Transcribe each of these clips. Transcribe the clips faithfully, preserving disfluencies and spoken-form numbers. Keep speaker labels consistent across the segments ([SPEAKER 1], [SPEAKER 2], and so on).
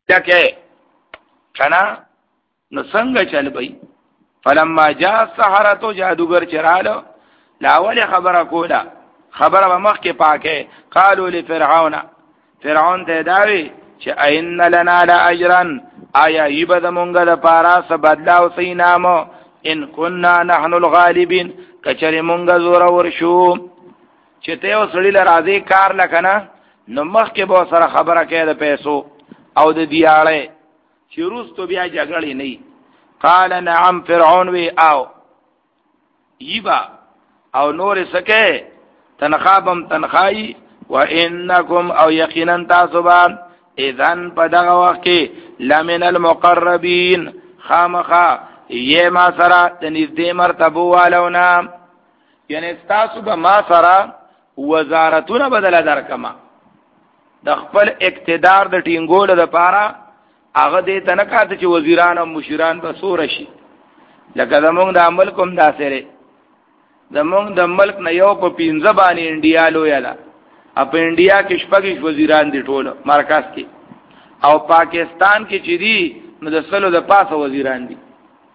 [SPEAKER 1] لکه کنا نو څنګه چل بی فلما جاء السحرة جادوگر چرالو لاول خبره کولا خبره به مخ کې پاکه قالوا لفرعون فرعون ته داوی چې اين لنا لاجرا آیا یبد مونږه د پارا سبدلا او سینامو ان كنا نحن الغالبين کچری مونږه زور ورشو چې ته وسړی لراځي کار لکنه نو مخ کې به سره خبره کوي د پیسو او د دیاړې چې روز تو بیا جګړې نه قال نعم فرعون وی او یبا او نور سکه تنخابم تنخای وانکم او یقینا تاسبان اذن پدغه وخت کې لمن المقربین خامخا یہ ما سرا تنزدې مرتبه والونا یعنی تاسو به ما سرا وزارتونه بدل درکما د خپل اقتدار د ټینګول د پاره هغه دې تنکات چې وزیران او مشیران به سور شي لکه زمونږ د عمل کوم داسره زمونږ د ملک نه یو په پینځه باندې انډیا لویلا اپ انډیا کې شپږ وزیران دي ټول مرکز کې او پاکستان کې چې دي نو د سلو د پاسه وزیران دي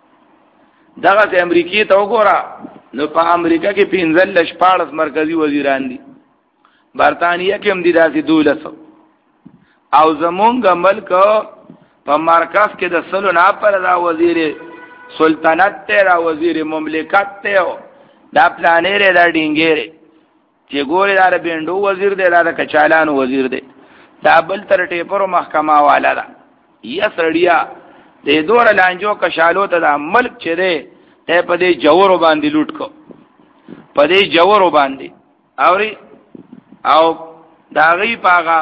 [SPEAKER 1] دغه ته امریکای ته وګوره نو په امریکا کې پینځل لشپاړس مرکزی وزیران دي برتانیه کې هم دي داسې دولس او زمونږ ملک په مرکز کې د سلو نه پر دا وزیر سلطنت ته را وزیر مملکت ته دا پلانېره دا ډینګېره چې ګوري دا بندو وزیر دی دا کچالانو وزیر دی دا بل تر ټیپرو محکمه والا دا یا سړیا د دور لانجو کشالو ته د ملک چې دی ته په دې جوړو باندې لوټ کو په دې جوړو باندې اوري او دا غي پاغا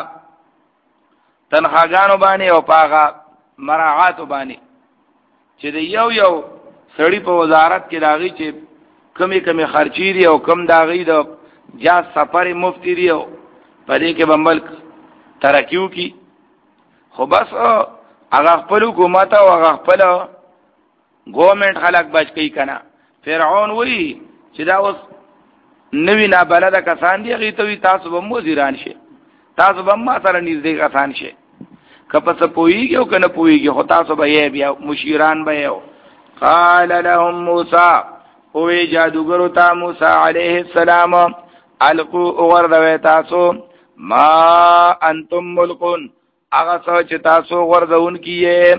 [SPEAKER 1] تنخواګانو باندې او پاغا مراعات باندې چې د یو یو سړی په وزارت کې داغي چې کمی کمی خرچی دی او کم داغي د جا سفر مفتی دی او په دې کې به ملک ترقیو کی خو بس هغه خپل حکومت او هغه خپل ګورنمنت خلک بچ کی کنه فرعون وی چې دا اوس نوی نابلده کسان دی غي ته تاسو به وزیران شي تاسو به ما سره نږدې کسان شي کپس پویږي او کنه پویږي خو تاسو به بیا مشیران به یو قال لهم موسی او جادوګرو ته موسی علیه السلام القوا اوردوي تاسو ما انتم ملقون هغه څه چې تاسو وردون کیه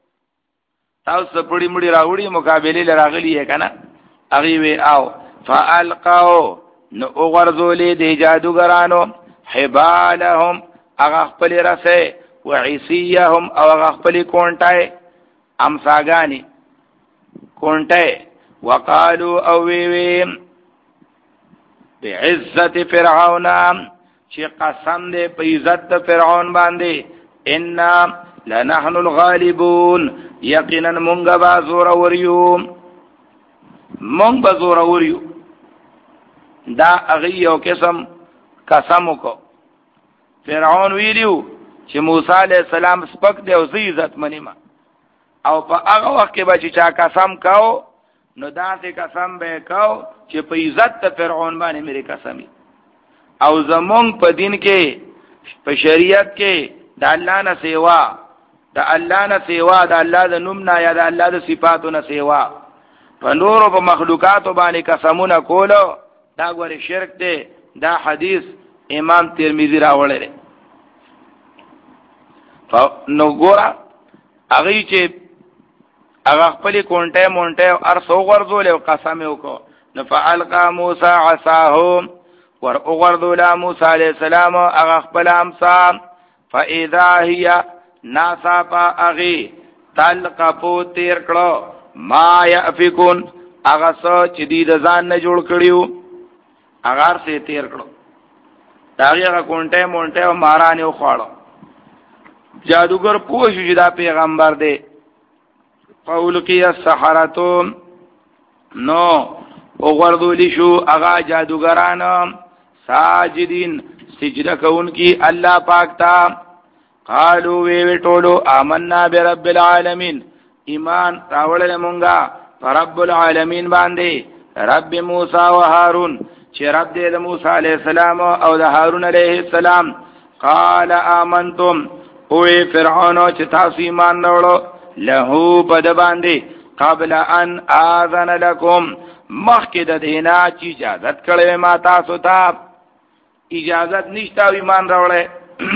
[SPEAKER 1] تاسو پړی مړی راوړي مقابله لراغلی یې کنه هغه وی او فالقوا نو اوردولې د جادوګرانو حبالهم هغه خپل رسه وعصيهم او هغه خپل کونټای امساګانی کونټای وقالوا او وی وی بعزت فرعون چې قسم دې په عزت فرعون باندې ان لنحن الغالبون یقینا مونږ به زور وریو مونږ به زور وریو دا هغه یو قسم قسم وکړو فرعون ویلو چې موسی علیہ السلام سپک دی او زی عزت منیما او په هغه وخت کې به چې چا قسم کاو نو داسې قسم به کاو چې په عزت ته فرعون باندې مری قسمی او زمونږ په دین کې په شریعت کې د الله نه سیوا د الله نه سیوا د الله د نوم نه یا د الله د صفاتو نه سیوا په نورو په مخلوقاتو باندې قسمونه کولو دا غوړي شرک دی دا حدیث امام ترمذی راوړل دی نو ګورا هغه چې هغه خپل کونټه مونټه ار سو غرزول او قسم وکړو نفعلقا موسی عصاهم ور اغرذول موسی علیہ السلام هغه خپل امسا فاذا هي ناصفا اغي تلقفو تیر کړو ما يافكون هغه څو چې دې د ځان نه جوړ کړیو هغه سه تیر کړو دا هغه کونټه مونټه او مارانه خوړو جادوګر پوه شو چې دا پیغمبر دی قول کی السحرتو نو او غردولی شو اغا جادوگران ساجدین سجدہ کون کی اللہ پاک تا قالو وی وی ټولو آمنا برب العالمین ایمان راوړل مونږه رب العالمین باندې رب موسی و هارون چې رب دې موسی علیہ السلام او د هارون علیہ السلام قال آمنتم اوی فرعون چې تاسو ایمان راوړو له بد باندې قبل ان اذن لكم مخکې د دینا چې اجازه کړې ما تاسو ته اجازه نشته ایمان راوړې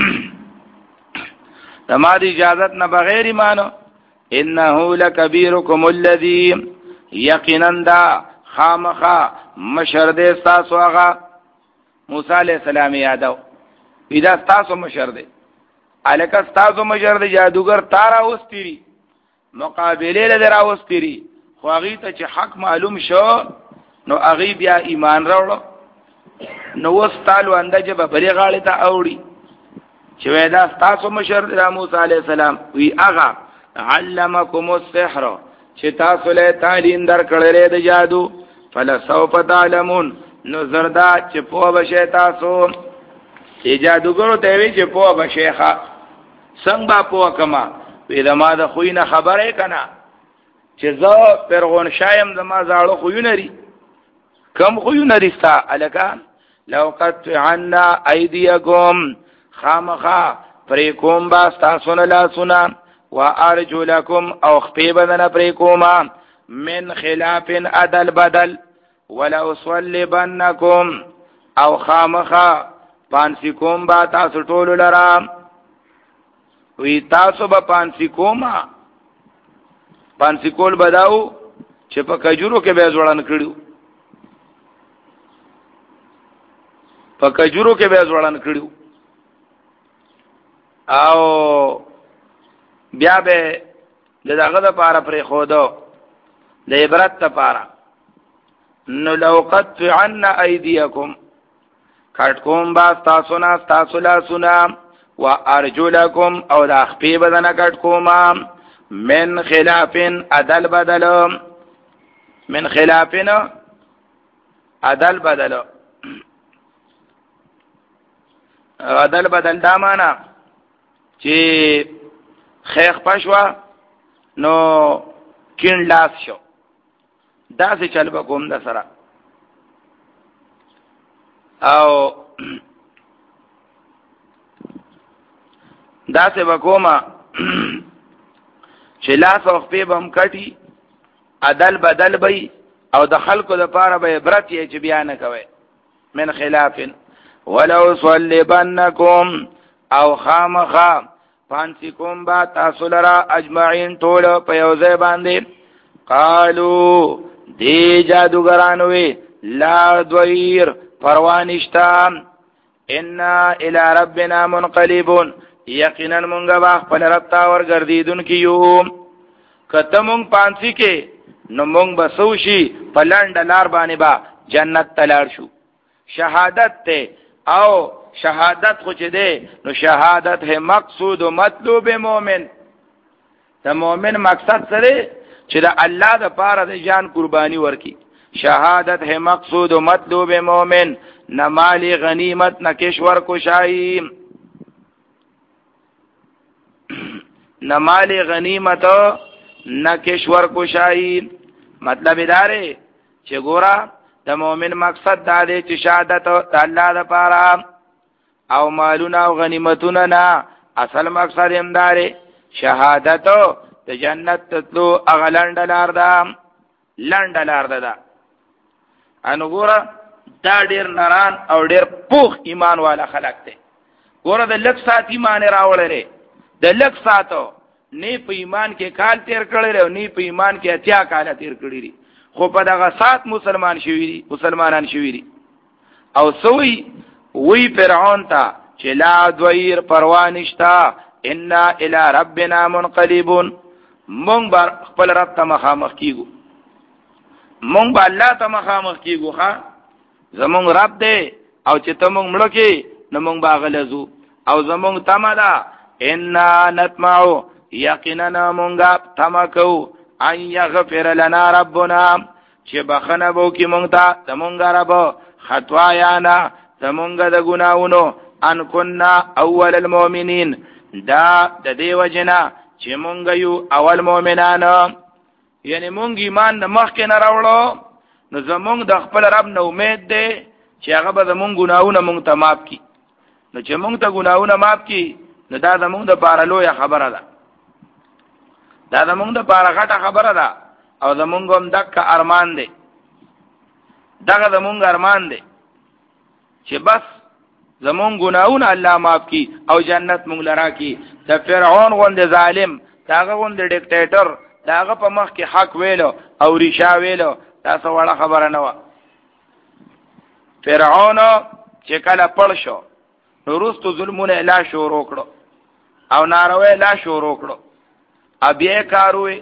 [SPEAKER 1] تما د اجازه نه بغیر ایمان انه لکبیرکم الذی یقینا دا خامخا مشر دې تاسو هغه موسی علیہ السلام یادو پیدا تاسو مشر دې الکه تاسو مشر دې جادوګر تارا اوستری مقابله لدرا اوستری خو هغه ته چې حق معلوم شو نو هغه بیا ایمان راوړو نو وستالو اندجه به بری غاړه ته اوړي چې ودا تاسو مشر د موسی علی السلام وی هغه علمکم السحر چې تاسو له تعلیم درکړلې د جادو فلسوف تعلمون نو زردا چې په بشه تاسو چې جادوګرو ته وی چې په بشهخه څنګه په کما وی دما د خوینه خبره کنا چې زه پرغون شایم دما زاړو خوینری کم خوینری ستا الکان لو قد عنا ایدیکم خامخا پریکوم با تاسو نه لا سنا وارجلکم او خپی بدن پریکوما من خلاف عدل بدل ولو صلبنکم او خامخا پانسیکوم با تاسو ټول لرام وی تاسو با پانسیکوما پانسیکول بداو چې په کجورو کې به ځوړن کړیو په کجورو کې به ځوړن کړیو او بیا به دغه د پاره پرې خودو د عبرت لپاره نو لو قطعنا ایدیکم کټ کوم با تاسو نه تاسو لا سنا وارجلکم او د خپې بدن کټ کوما من خلافن عدل بدل من خلافن عدل بدل عدل بدل دا معنا چې خیخ پښوا نو کین لاس شو دا څه چل به کوم د سره او دا څه وکوما چې لاس او خپې بم کټي عدل بدل بي او د خلکو لپاره به عبرت یې چې بیان کوي من خلاف ولو صلبنکم او خامخا فانسیکم با تاسو لرا اجمعین ټول په یو ځای باندې قالو دی جادوګرانوي لا دویر پروانشتا ان الى ربنا منقلبون یقینا مونږه با خپل رب ته ورګرځیدون کیو کته مونږ پانسی کې نو مونږ بسوشي په لاند لار باندې با جنت تلار شو شهادت ته او شهادت خو چې ده نو شهادت ہے مقصود و مطلوب مومن د مومن مقصد سره چې د الله د پاره د جان قرباني ورکی شهادت ہے مقصود و مطلوب مومن نہ مال غنیمت نہ کشور کشائی نہ مال غنیمت نہ کشور کشائی مطلب ادارے چې ګورا د مومن مقصد دا دی چې شهادت د الله د پاره او مالونه او غنیمتونه نه اصل مقصد هم داري شهادت د جنت تلو اغلند لار ده لند لار ده ان ګوره دا ډیر نران او ډیر پوخ ایمان والا خلق دي ګوره د لک سات ایمان راوړل د لک ساتو نه په ایمان کې کال تیر کړل او نه په ایمان کې اتیا کال تیر کړی خو په دغه سات مسلمان شوی دي مسلمانان شوی دي او سوی وی فرعون تا چې لا دویر پروانشتا ان الى ربنا منقلبون مونږ بر خپل رب ته مخامخ کیږو مونږ به الله ته مخامخ کیږو ها زمونږ رب دې او چې ته مونږ مړ کې نو مونږ باغلزو او زمونږ تمدا ان نتمعو یقینا مونږه تمکو ان یغفر لنا ربنا چې بخنه بو کې مونږ ته زمونږ رب خطوایانا زمونږ د ګناونو ان كنا اول المؤمنین دا د دیو جنا چې مونږ یو اول مؤمنان یعنی مونږ ایمان د مخ کې نه راوړو نو زمونږ د خپل رب نو امید دی چې هغه به زمونږ ګناونه مونږ ته معاف کړي نو چې مونږ ته ګناونه معاف کړي نو دا زمونږ د پاره لویه خبره ده دا زمونږ د پاره غټه خبره ده او زمونږ هم دغه ارمان دی دغه زمونږ ارمان دی چې بس زمونږ ګناهونه الله معاف کی او جنت مونږ لرا کی د فرعون غوندې ظالم داغه غوندې ډیکټیټر داغه په مخ کې حق ویلو او ریشا ویلو تاسو وړه خبره نه و فرعون چې کله پړ شو نو وروستو ظلمونه لا شروع کړو او ناروی لا شروع کړو ابیا کاروي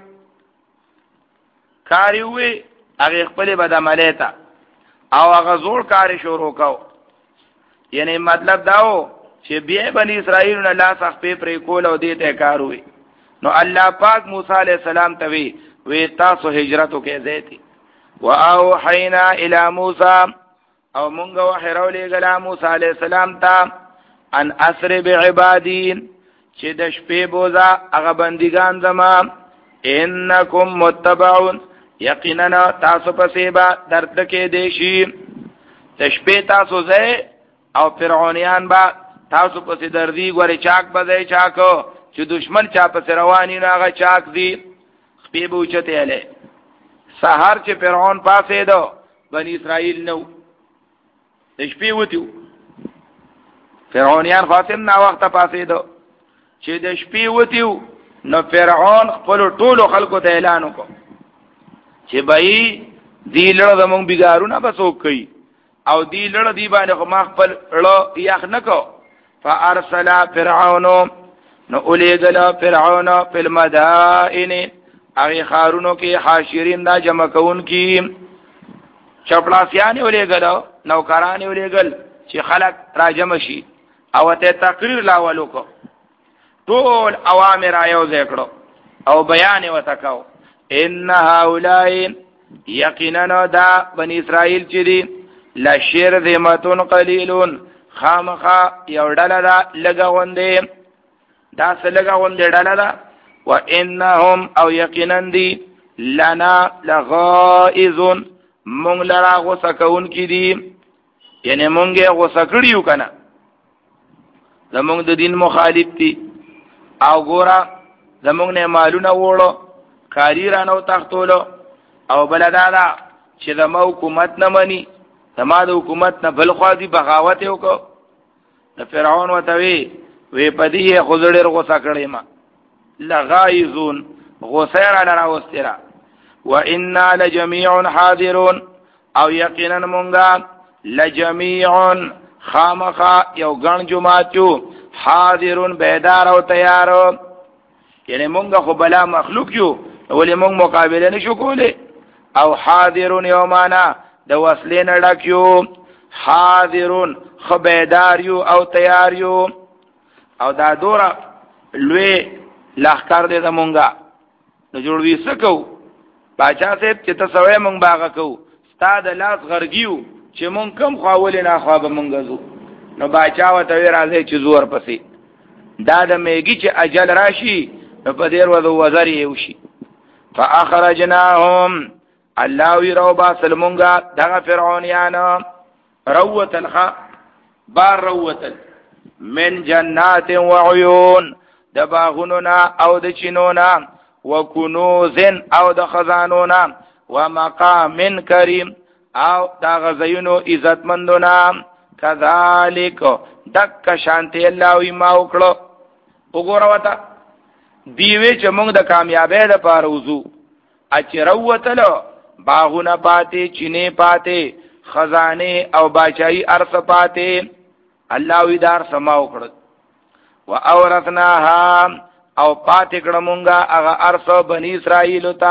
[SPEAKER 1] کاری وي هغه خپل بدعملی ته او هغه زوړ کاری شروع کو یعنی مطلب داو چې بیا بنی اسرائیل نه لاس خپې پرې کول او دې ته کاروي نو الله پاک موسی علیہ السلام ته وی وی تاسو هجرت وکې زیتی واوحینا الی موسی او مونږ وحیرو لګلا موسی علیہ السلام ته ان اسر بعبادین چې د شپې بوزا هغه بندگان زما انکم متبعون یقینا تاسو پسې به درد کې دیشي د شپې تاسو زه او فرعونیان با تاسو پسې دردي غوري چاک بځای چاکو چې دشمن چا پسې رواني نه هغه چاک دی خپې بوچته اله سحر چې فرعون پاسې دو بنی اسرائیل نو د شپې وتیو فرعونیان فاطم نا وخت پاسې دو چې د شپې وتیو نو فرعون خپل ټولو خلکو ته اعلان وکړ چې بای دی لړ زمونږ بګارونه بسوک کوي او دی لړ دی باندې خو ما خپل لړ یخ نکو فارسل فرعون نو الیګل فرعون فی المدائن هغه خارونو کې حاشرین دا جمع کون کی چپړاسیان الیګل نوکران الیګل چې خلق را جمع شي او ته تقریر لاولو کو ټول اوامر ایو ذکرو او بیان وتکاو ان هؤلاء یقینا دا بنی اسرائیل چې دي لشرذمتون قلیلون خامخا یو ډله دا لګوندې دا څه لګوندې ډله دا وانهم او یقینا دي لنا لغائزون مونږ لرا غوسه کون کی دي یعنی مونږه غوسه کړیو کنه زمونږ د دین مخالف دي او ګورا زمونږ نه مالونه وړو کاری رانو تختولو او بلدادا چې د حکومت نه مني زما د حکومت نه بل خوا دي بغاوت وکړو د فرعون وتوی وی پدې خزړې غوسه کړې ما لغایزون غوسه را راوسترا وانا لجميع حاضرون او یقینا مونږه لجميع خامخا یو ګڼ جماعتو حاضرون بیدار او تیار یعنی مونږه خو بلا مخلوق یو ولې مونږ مقابله نشو کوله او حاضرون یومانا د وسلین ډکیو حاضرون خبردار یو او تیار یو او دا دورا لوی لخر دې زمونږه نو جوړ وی سکو باچا صاحب چې تاسو یې مونږ باغ کو ستاد لاس غرګیو چې مونږ کم خواول نه خوا به مونږ زو نو باچا وته راځي چې زور پسې دا د میګي چې اجل راشي په دې ورو وزر یې وشي فاخرجناهم الله ويرو با سلمونګه دغه فرعونیان روت الخ بار روت من جنات وعيون د باغوننا او د چینونا وکنوز او د خزانونا ومقام کریم او دا غزینو عزتمندونا کذالک دک شانتی الله وی ما وکړو وګوره وتا دیوی چې موږ د کامیابی د پاره وزو اچروتلو باغونه پاتې چینه پاتې خزانه او باچای ارث پاتې الله وی دار سما وکړ و اورثناها او پاتې کړه مونږه هغه ارث بنی اسرائیل ته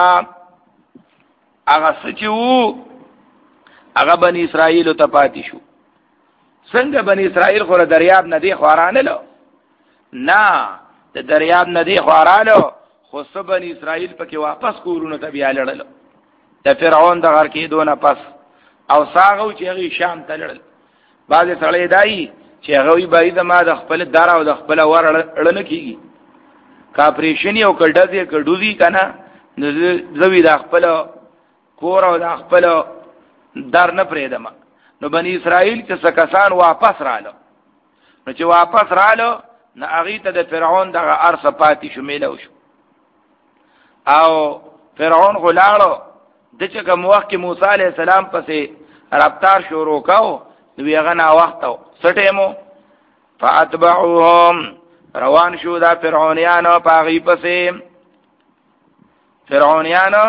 [SPEAKER 1] هغه سچو هغه بنی اسرائیل ته پاتې شو څنګه بنی اسرائیل خو دریاب ندی خوارانه لو نه د دریاب ندی خوارانه خو سب بنی اسرائیل پکې واپس کورونه ته بیا لړل د فرعون د غر کې دونه پس او ساغو چې هغه شام ته لړل بعض سړی دای چې هغه به د ما د خپل دار او د خپل ور اړه کیږي کاپریشن یو کډځي کډوزی کنه زوی د خپل کور او د خپل دار نه پرېدم نو بنی اسرائیل چې سکسان واپس رالو نو چې واپس رالو نه هغه ته د فرعون دغه ارث پاتې شو میلو شو او فرعون غلاړو د چې کوم وخت کې موسی علی السلام پسې رفتار شروع کاو نو هغه نا وخت سټیمو فاتبعوهم روان شو دا فرعونیانو پاغي پسې فرعونیانو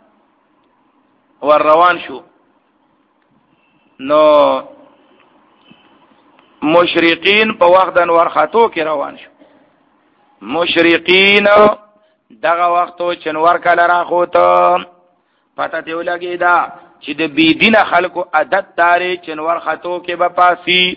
[SPEAKER 1] ور روان شو نو مشرقین په وخت د نور خطو کې روان شو مشرقین دغه وختو چنور کله راخوته پته دی ولګی دا چې د بی دینه خلکو عادت داري چنور خطو کې به پاسي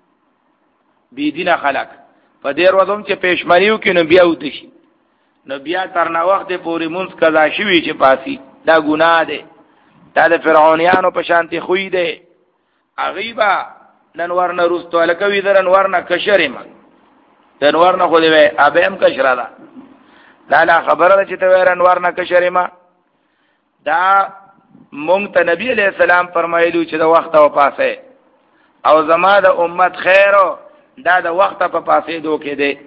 [SPEAKER 1] بی دینه خلک په دې ورځم چې پېشمنیو کې نو بیا ودشي نو بیا تر نا وخت پورې مونږ قضا شوی چې پاسي دا ګناه ده دا د فرعونیانو په شانتي خوې ده اغیبا نن ورنه روستو لکوي درن ورنه کشرم دن ورنه خو دې ابهم کشره ده دا لا خبره چې ته ورن ورنه کشرم دا مونږ ته نبی علیہ السلام فرمایلو چې د وخت او پاسه او زما د امت خیر دا د وخت په پاسه دو کې دی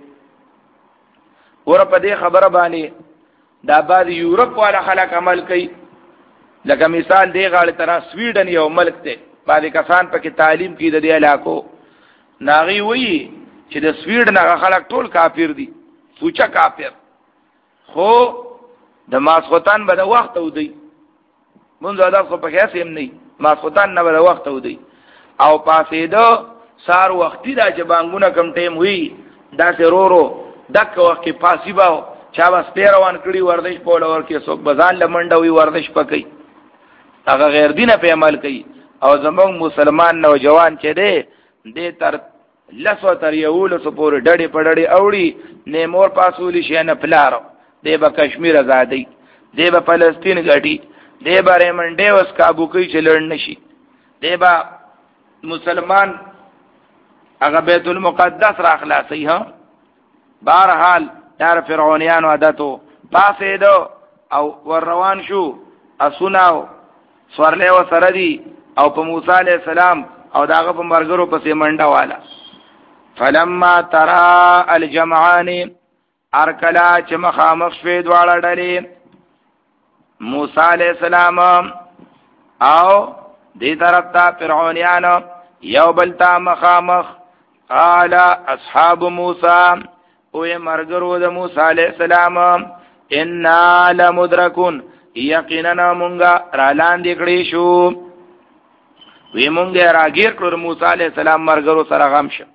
[SPEAKER 1] ور په دې خبره باندې دا بعد یورپ والا خلک عمل کوي لکه مثال دی غاړه تر سویډن یو ملک دی باندې کسان پکې تعلیم کوي د دې علاقو ناغي وی چې د سویډن هغه خلک ټول کافر دي سوچا کافر خو د ماسختان به د وخت ودی منځ ادا خو په هیڅ هم نه ماسختان نه به د وخت ودی او پاسې دو سار وختي دا چې بانګونه کم ټیم وی دا سرورو دک وخت کې پاسی باو چا بس پیروان کړي ورزش په لور کې څوک بزان لمنډوي ورزش پکې هغه غیر دینه په عمل کوي او زموږ مسلمان نوجوان چې دی دې تر لسو تر یول سو پور ډډې پډړې اوړي نه مور پاسولي شي نه پلارو دې به کشمیر آزادۍ دې به فلسطین غټي دې به ریمنډې وس کابو کوي چې لړ نشي دې به مسلمان هغه بیت المقدس را خلاصي ها بهرحال دار فرعونیانو عادتو پاسې دو او ور روان شو اسوناو سورله و سره دي او په موسی علی السلام او داغه په مرګرو پسې منډه والا فلما ترى الجمعان ارکلا چې مخامخ شوي دواړه ډلې موسی علی السلام او دې طرف ته فرعونیانو یو بل ته مخامخ قال اصحاب موسی او مرګرو د موسی علی السلام ان لمدرکون یقینا مونږه را لاندې کړی شو وی مونږه راګیر کړو موسی علی السلام مرګرو سره غم شه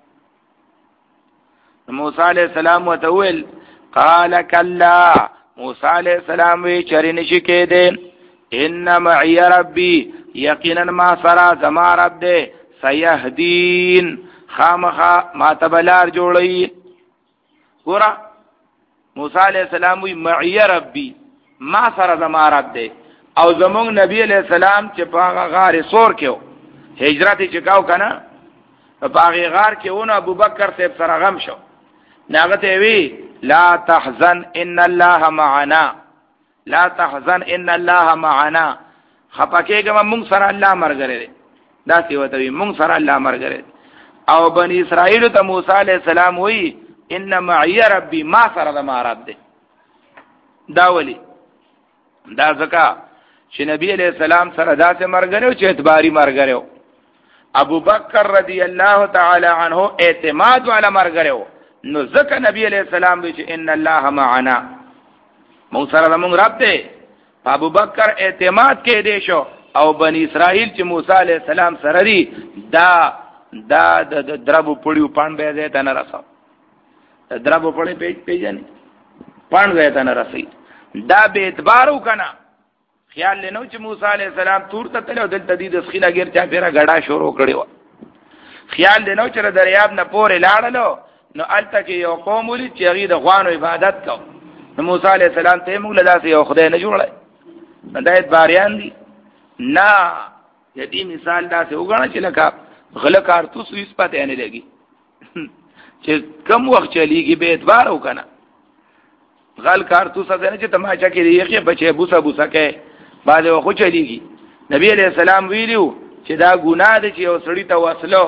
[SPEAKER 1] موسی علی السلام وتول قال کلا موسی علی السلام وی چرین شي کېده ان معي ربي یقینا ما سرا زما رب دې سيهدين خامخا ما تبلار جوړي ګور موسی علی السلام وی معي ربي ما سره زما رب دې او زمونږ نبی علیہ السلام چې په غار سور کې هجرت چې کاو کنه په هغه غار کې ونه ابوبکر ته سره غم شو ناغته وی لا تحزن ان الله معنا لا تحزن ان الله معنا خپکهګم مونږ سره الله مرګره دا سی وته وی مونږ سره الله مرګره او بنی اسرائیل ته موسی علیہ السلام وی ان معي ربي ما سره د مارب دي دا ولی دا ځکه چې نبی علیہ السلام سره داسې مرګره چې اعتباری مرګره ابو بکر رضی الله تعالی عنہ اعتماد والا مرګره نو ځکه نبی علیہ السلام وی چې ان الله معنا مونږ سره مونږ رب دی ابو بکر اعتماد کې دی شو او بنی اسرائیل چې موسی علیہ السلام سره دی دا دا د دربو پړیو پان به ده تنه راسو دربو پړی پیج پیجنې پان به تنه راسي دا به اعتبارو کنه خیال لنو چې موسی علیہ السلام تور ته تلو د تدید اسخیلا غیر چا پیرا غډا شروع کړو خیال لنو چې دریاب نه پورې لاړلو نو الته کې یو قوم ولې چې هغه د غوانو عبادت کو نو موسی علیہ السلام ته موږ لداسې یو خدای نه جوړای نه دایت باریان دي نه یدي مثال داسې وګڼه چې لکه غله کارتوس ویس پته نه لګي چې کم وخت چلیږي به اعتبار وکنه غل کارتوس نه چې تماچا کې یې بچي بوسا بوسا کې بعد وخت چلیږي نبی علیہ السلام ویلو چې دا ګناه ده چې یو سړی ته وصلو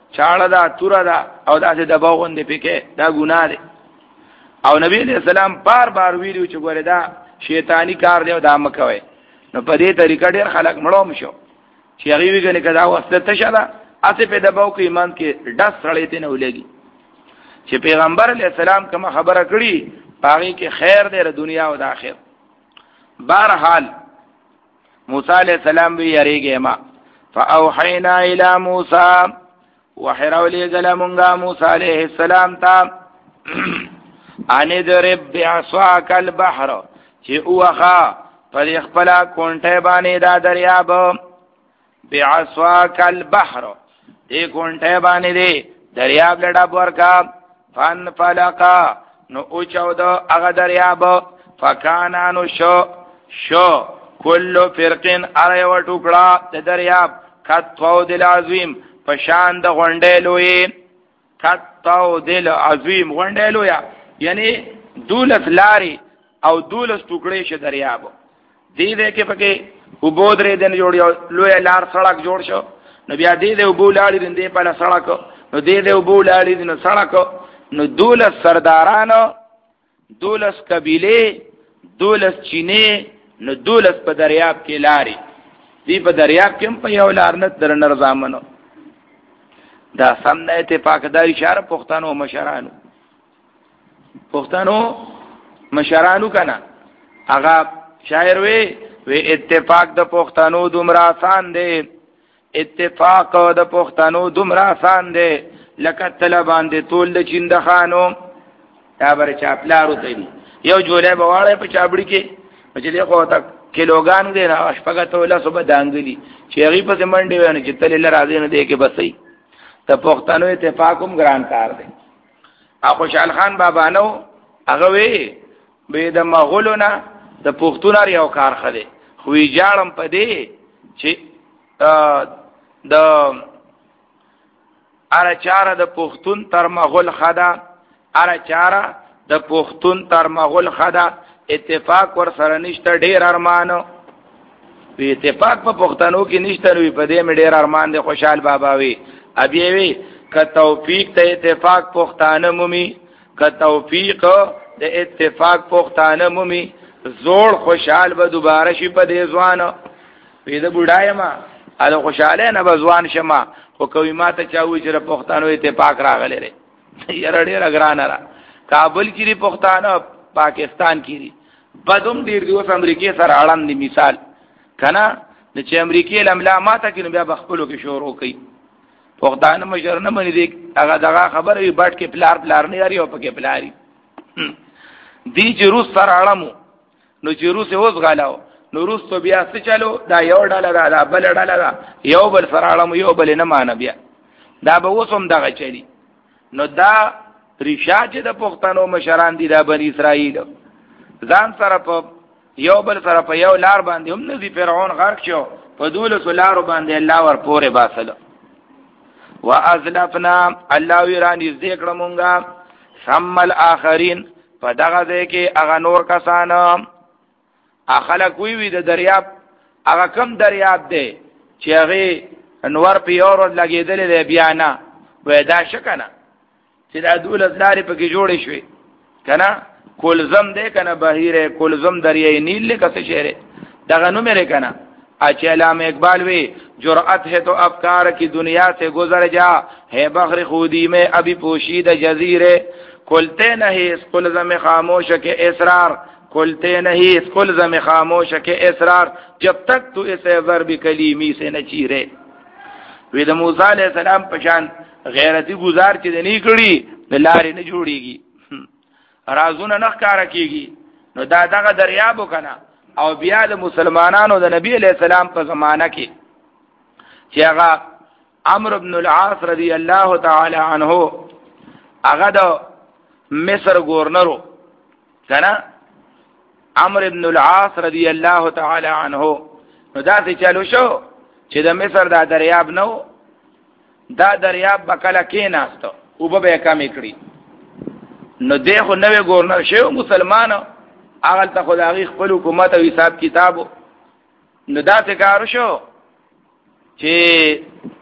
[SPEAKER 1] چاړه دا توره دا او داسې د باغوندې پکې دا ګناه دی او نبی علیہ السلام بار بار ویلو چې ګوره دا شیطانی کار دی او دا مکوي نو په دې طریقه ډېر خلک مړوم شو چې هغه ویګنه کدا واسطه تشه ده اته په دباو کې ایمان کې ډس سړی ته نه ولګي چې پیغمبر علیہ السلام کوم خبره کړي باغی کې خیر دی د دنیا او د آخرت. بہرحال موسی علیہ السلام وی یریږي ما فاوحینا الی موسی وحرول گلمونگا موسی علیہ السلام تا ان درب بعصاک البحر چې اوخا پر خپل کونټه باندې دا دریاب بعصاک البحر دې کونټه باندې دې دریاب لډا ورکا فن فلقا نو او چاو دا اغا دریاب فکانانو شو شو کلو فرقین اریو ٹکڑا دا دریاب کتفو دل عظیم پشان دا غنڈے لوئی کتفو دل عظیم غنڈے لویا یعنی دولت لاری او دولت ٹکڑے ش دریاب دی دے کے پکے ابود رے دن جوڑی لویا لار سڑک جوڑ شو نو بیا دی دے ابو لاری دن دے پالا سڑک نو دی دے ابو لاری دن سڑک نو دولس سردارانو دولس قبیله دولس چینه نو دولس په دریاب کې لاري دی په دریاب کې هم په یو لارنت در نرزامنو دا سم نه اتفاقداري اشاره پښتنو مشرانو پښتنو مشرانو کنا هغه شاعر وی وی اتفاق د پښتنو دومره آسان دی اتفاق د پښتنو دومره آسان دی لکه طلبان دي ټول د چیند خانو دا بر چاپلارو ته دي یو جوړه بواړې په چابړي کې چې له خو تک کیلوګان دي نه شپږه ته له صبح دانګلي چې هغه په منډي ونه چې تل له راځي نه دی کې بسې ته پښتنو اتفاقم ګران کار دی اخو خوشحال خان بابا نو هغه وی به د مغولونه د پښتون یو کار خده خو یې جاړم په دی چې د اره چاره د پښتون تر مغول خدا اره چاره د پښتون تر مغول خدا اتفاق ور سره نشته ډیر ارمانو وی اتفاق په پښتنو کې نشته وی په دې مې ډیر ارمان دي خوشحال بابا وی ابي وی ک توفیق ته اتفاق پښتانه مومي ک توفیق د اتفاق پښتانه مومي زوړ خوشحال به دوباره شي په دې ځوان وی د بډای ما اله خوشاله نه بزوان شمه خو کوي ما ته چاوي چې پښتانو اتفاق راغلی لري یاره ډیر اگران را کابل کې پښتانه پاکستان کې بدوم ډیر دی اوس امریکای سره اړم دی مثال کنه د چې امریکای لملا ماته کې بیا بخپلو کې شروع کوي پښتانه مشر نه مني دی هغه دغه خبره وي بټ کې پلار پلار نه یاري او پکې پلاری دی چې روس سره اړمو نو چې روس اوس غلاو نو روس ته بیا څه چالو دا یو ډاله دا, دا بل ډاله دا یو بل سره اړمو یو بل نه مان بیا دا به وسوم دغه چلی نو دا ریشا چې د پښتنو مشران دي د بنی اسرائیل ځان سره په یو بل سره په یو لار باندې هم نزی فرعون غرق شو په دولس لارو باندې الله ور پورې باسل وازلفنا الله ویرانی ذکر مونږه ثم الاخرین په دغه ځای کې هغه نور کسان اخلق وی وی د دریاب هغه کم دریاب دی چې هغه انور په یو ورځ لګیدل دی بیا نه وای دا شکنه چې دا دولت لارې پکې جوړې شوې کنه کلزم دے کنه بحیره کلزم دریای نیل لے کسے شہرے دغه نو میرے کنه اچھا علامہ اقبال وی جرأت ہے تو افکار کی دنیا سے گزر جا ہے بحر خودی میں ابھی پوشیدہ جزیرے کھلتے نہیں اس کلزم خاموش کے اسرار کھلتے نہیں اس کلزم خاموش کے اسرار جب تک تو اسے ضرب کلیمی سے نہ چیرے وی د موسی علیہ السلام پشان غیرتی گزار چې نه کړي د لارې نه جوړيږي رازونه نه ښکارا کیږي نو دا دغه دریاب وکنه او بیا د مسلمانانو د نبی علیہ السلام په زمانہ کې چې هغه عمرو بن العاص رضی الله تعالی عنہ هغه د مصر گورنرو کنه عمرو بن العاص رضی الله تعالی عنہ نو دا څه چلو شو چې د مصر دا دریاب نو دا دریاب بکله کې ناستو او به کمی کړی نو دغه نوې گورنر شو مسلمانو هغه ته خدای خپل حکومت او حساب کتابو نو دا څه کار شو چې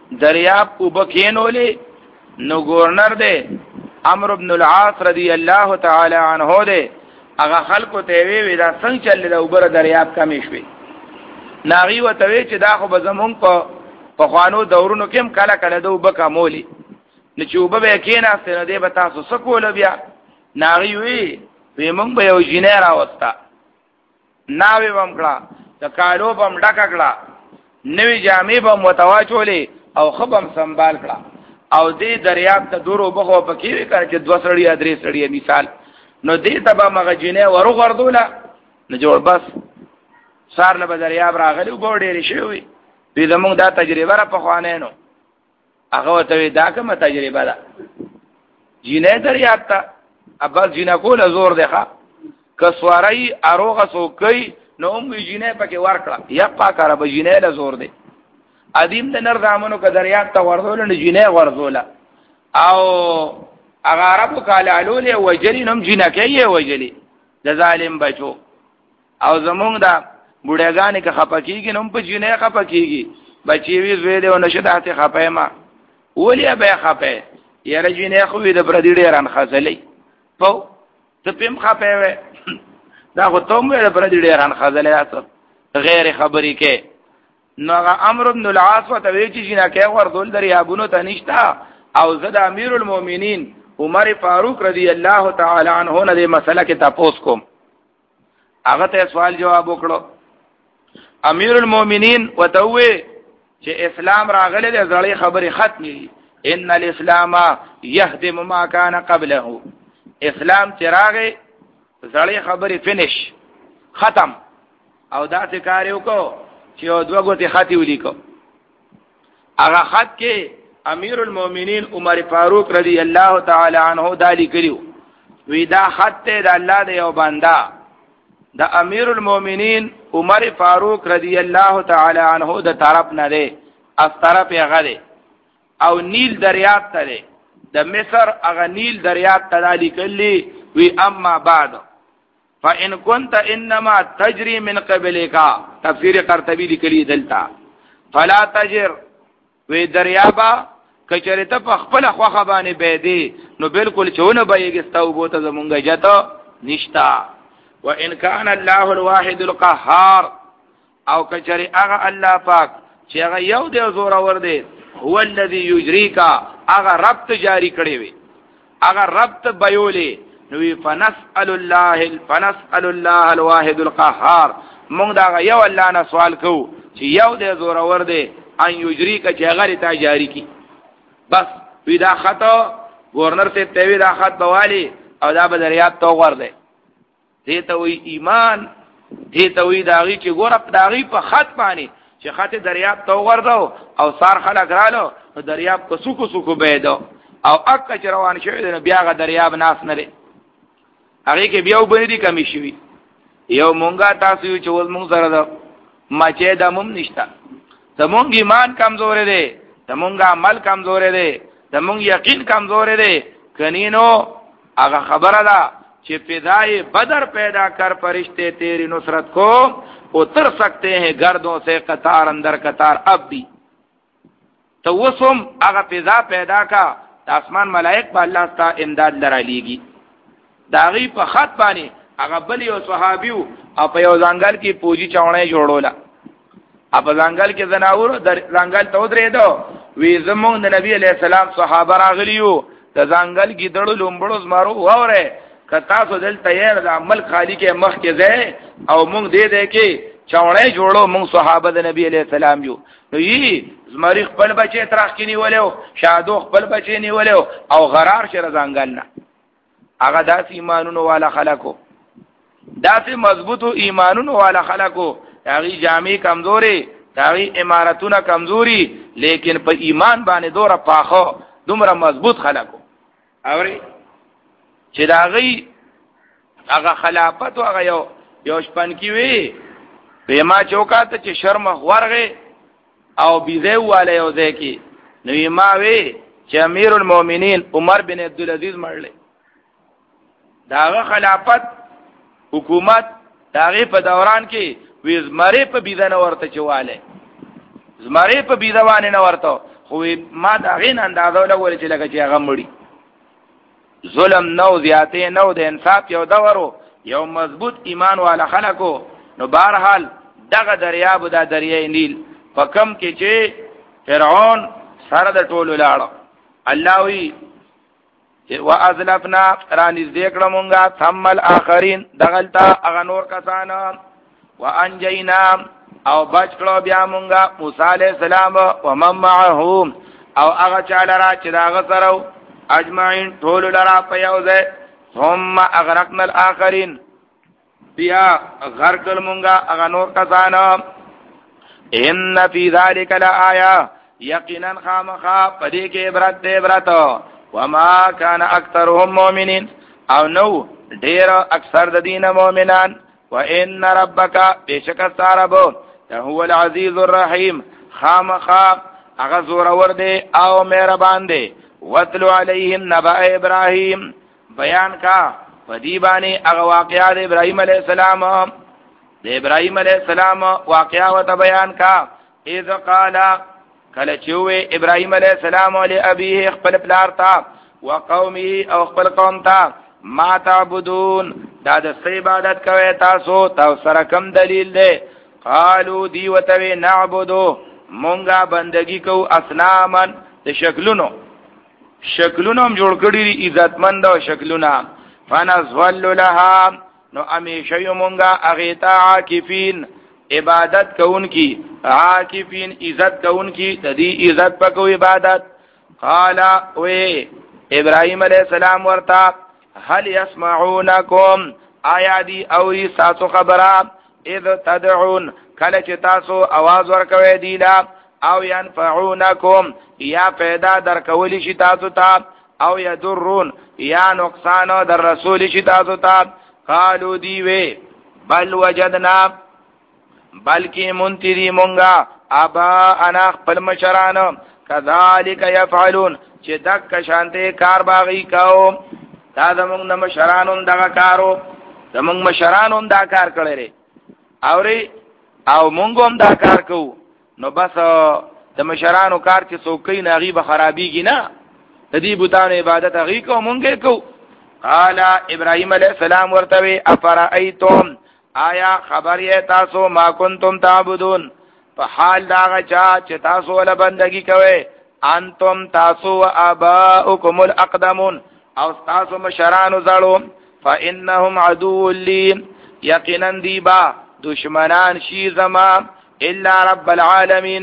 [SPEAKER 1] دریاب او بکینولې نو گورنر دی عمرو بن العاص رضی الله تعالی عنہ دی هغه خلکو ته وی وی دا څنګه چل دا وبره دریاب کمې شوي ناغي وته وی چې دا خو به زمونږ په په خوانو دورونو کې کله کله دو بکمولي نو چې وب به کېنا سره دی به تاسو سکول بیا ناغي وی وی مونږ به یو جنیر راوستا ناوی بم کړه د کالو بم ډککړه نوی جامې بم متواچولې او خبم سنبال کړه او دې دریاب ته دورو بخو پکې کړ چې دوه سړی درې سړی مثال نو دې تبا مغجنه ورو غردولا نو جوړ بس سار له دریاب راغلی وګ ډېر شوی دې زموږ دا تجربه را په خوانه نو هغه ته دا کومه تجربه ده جنې دریاب ته ابا جنہ کول زور ده کسواری اروغه سوکي نو هم جنې پکې ورکړه یا پاکاره به جنې له زور ده ادیم د نر زامنو ک دریاب ته ورزول نه جنې ورزولا او اغه عربو کاله علول وجلی نم جنہ کوي وجلی د ظالم بچو او زمونږ دا بوډاګانې که خپکیږي نو په جنې خپکیږي بچي وی زوی له نشدات خپه ما ولیا به خپه یاره جنې خو د پردي ډیران خزلې په ته پم خپه دا خو ته مې د پردي ډیران خزلې تاسو غیر خبرې کې نو عمرو بن العاص ته وی چې جنہ کې ورزول دریابونو ته نشتا او زد امیر المؤمنین عمر فاروق رضی الله تعالی عنہ نه دې مسله کې تاسو کوم هغه ته سوال جواب وکړو امیر المؤمنین وتوي چې اسلام راغله د زړې خبرې ختمي ان الاسلام يهدم ما كان قبله اسلام چراغه زړې خبرې فینش ختم او دا څه کار یو کو چې او دوه غوته خاطی ولیکو هغه خط کې امیر المؤمنین عمر فاروق رضی الله تعالی عنہ دالی کړیو وی دا خط ته د الله د یو بندا د امیر المؤمنین عمر فاروق رضی الله تعالی عنہ د طرف نه دی از طرف هغه دی او نیل دریاب ته دی د مصر هغه نیل دریاب ته دالی کړلی وی اما بعد فان كنت انما تجري من قبلك تفسیر قرطبی لیکلی دلتا فلا تجر وی دریابا کچریته په خپل خوخه باندې بيدی نو بالکل چونه بهګستاو بوته زمونږه جته نشتا وان كان الله الواحد القهار او کچری هغه الله پاک چې هغه یو دی زور اور دی هو الذي يجريك هغه رب جاری کړی وي هغه رب بيولي نو فنسأل الله فنسأل الله الواحد القهار موږ دا یو الله نه سوال کوو چې یو دی زور اور دی ان یجری کا چې غری ته جاری کی بس وی دا خطو گورنر سے ته وی دا خط بوالی او دا بدریات تو ور دی دې ته وی ایمان دې ته وی داغي چې ګور په داغي په خط باندې چې خط دریاب تو ور دو او سار خلک رالو دریاب کو سکو سکو بيدو او اک چې روان شوی د بیا غ دریاب ناس نه لري هغه کې بیا وبندي کمی شوی یو مونږه تاسو چې ول مونږ سره دا ماچې د موم نشتا زمونږ ایمان کمزور دی زمونږ عمل کمزور دی زمونږ یقین کمزور دی کنینو هغه خبره ده چې فدای بدر پیدا کر فرشتے تیری نصرت کو اتر سکتے ہیں گردوں سے قطار اندر قطار اب بھی تو وسم هغه فضا پیدا کا آسمان ملائک په الله تعالی امداد لرا لیږي داغي په خط باندې هغه بل یو صحابیو او په یو ځنګل کې پوجي چاونه جوړولا اپ ځنګل کې زناور ځنګل ته درېدو وی زمونږ د نبی علی السلام صحابه راغلیو د ځنګل کې دړو لومبړو زمارو وره کتا سو دل تیار د عمل خالی کې مخ کې ده او مونږ دې دې کې چاونه جوړو مونږ صحابه د نبی علی السلام یو نو یی زمری خپل بچی ترخ کې نیولیو شادو خپل بچی نیولیو او غرار شر ځنګل نه هغه داس ایمانونو والا خلکو داسې مضبوطو ایمانونو والا خلکو هغه جامع کمزوري هغه امارتونه کمزوري لیکن په ایمان باندې دوره پاخو دومره مضبوط خلکو اوري چې دا غي هغه خلافت او هغه یو یو شپن کی وی په ما چوکاته چې شرم ورغه او بيزه والا یو ځکه نو ما وی چې امیر المؤمنین عمر بن عبد العزيز مړل داغه خلافت حکومت داغه په دوران کې وی زمری په بيزنه ورته چواله زمری په بيزوانه نه ورته خو ما دا غین اندازو لګول چې لکه چې هغه مړي ظلم نو زیاتې نو د انصاف یو دورو یو مضبوط ایمان والا خلکو نو بهرحال دغه دریاب دا دریای نیل په کم کې چې فرعون سره د ټولو لاړ الله وی وازلفنا رانیز دیکړه مونږه ثم الاخرین دغلتا اغه نور کسان وانجینا او بچ کړو بیا مونږه موسی علیہ السلام او من معه او هغه چاله را چې داغه سره اجمعین ټول لرا په یو ځای ثم اغرقنا الاخرین بیا غرق مونږه هغه نور کسان ان فی ذلک لآیه یقینا خامخا پدې کې عبرت دې عبرت وما كان اکثرهم مؤمنین او نو ډیر اکثر د دین مؤمنان وان ربک بشک استرب هو العزیز الرحیم خامخا هغه زور ور دی او مهربان دی وتلو علیهم نبأ ابراهیم بیان کا پدی باندې هغه واقعات ابراهیم علیہ السلام د ابراهیم علیہ السلام واقعا وت بیان کا اذ قال کله چې ابراهیم علیہ السلام علی ابيه خپل پلار تا وقومه او خپل قوم تا ما تعبدون دا د عبادت کوي تاسو تاسو سره کوم دلیل دی قالو دی وتوی نعبدو مونږه بندگی کو اصنامن د شکلونو شکلونو هم جوړ کړی عزتمند او شکلونه فنزول لها نو امیشه مونږه اغیتا عاکفین عبادت کون کی عاکفین عزت کون کی تدی عزت پکو عبادت قال وی ابراهیم علیہ السلام ورتا هل يسمعونکم آیا دی اوری ساسو خبره اذ تدعون کله چې تاسو आवाज ورکوي دیلا او ينفعونکم یا پیدا در کولی شي تاسو ته او یضرون یا نقصان در رسول شي تاسو ته قالو دی وی بل وجدنا بلکی منتری مونگا ابا انا خپل مشران کذالک یفعلون چې دک شانته کار باغی کاو دا زمونږ د مشرانو دغه کارو زمونږ مشرانو دا کار کړی اوري او مونږ هم دا کار کوو نو بس د مشرانو کار چې څوکۍ ناغي به خرابيږي نه د دې بوتانو عبادت هغه کو مونږه کو قال ابراهيم عليه السلام ورته افرایتم آیا خبر یې تاسو ما کنتم تعبدون په حال دا چا چې تاسو ول بندگی کوي انتم تاسو و اباؤکم الاقدمون او تاسو مشرانو زړو فانهم عدو لي یقینا دیبا دشمنان شي زما الا رب العالمین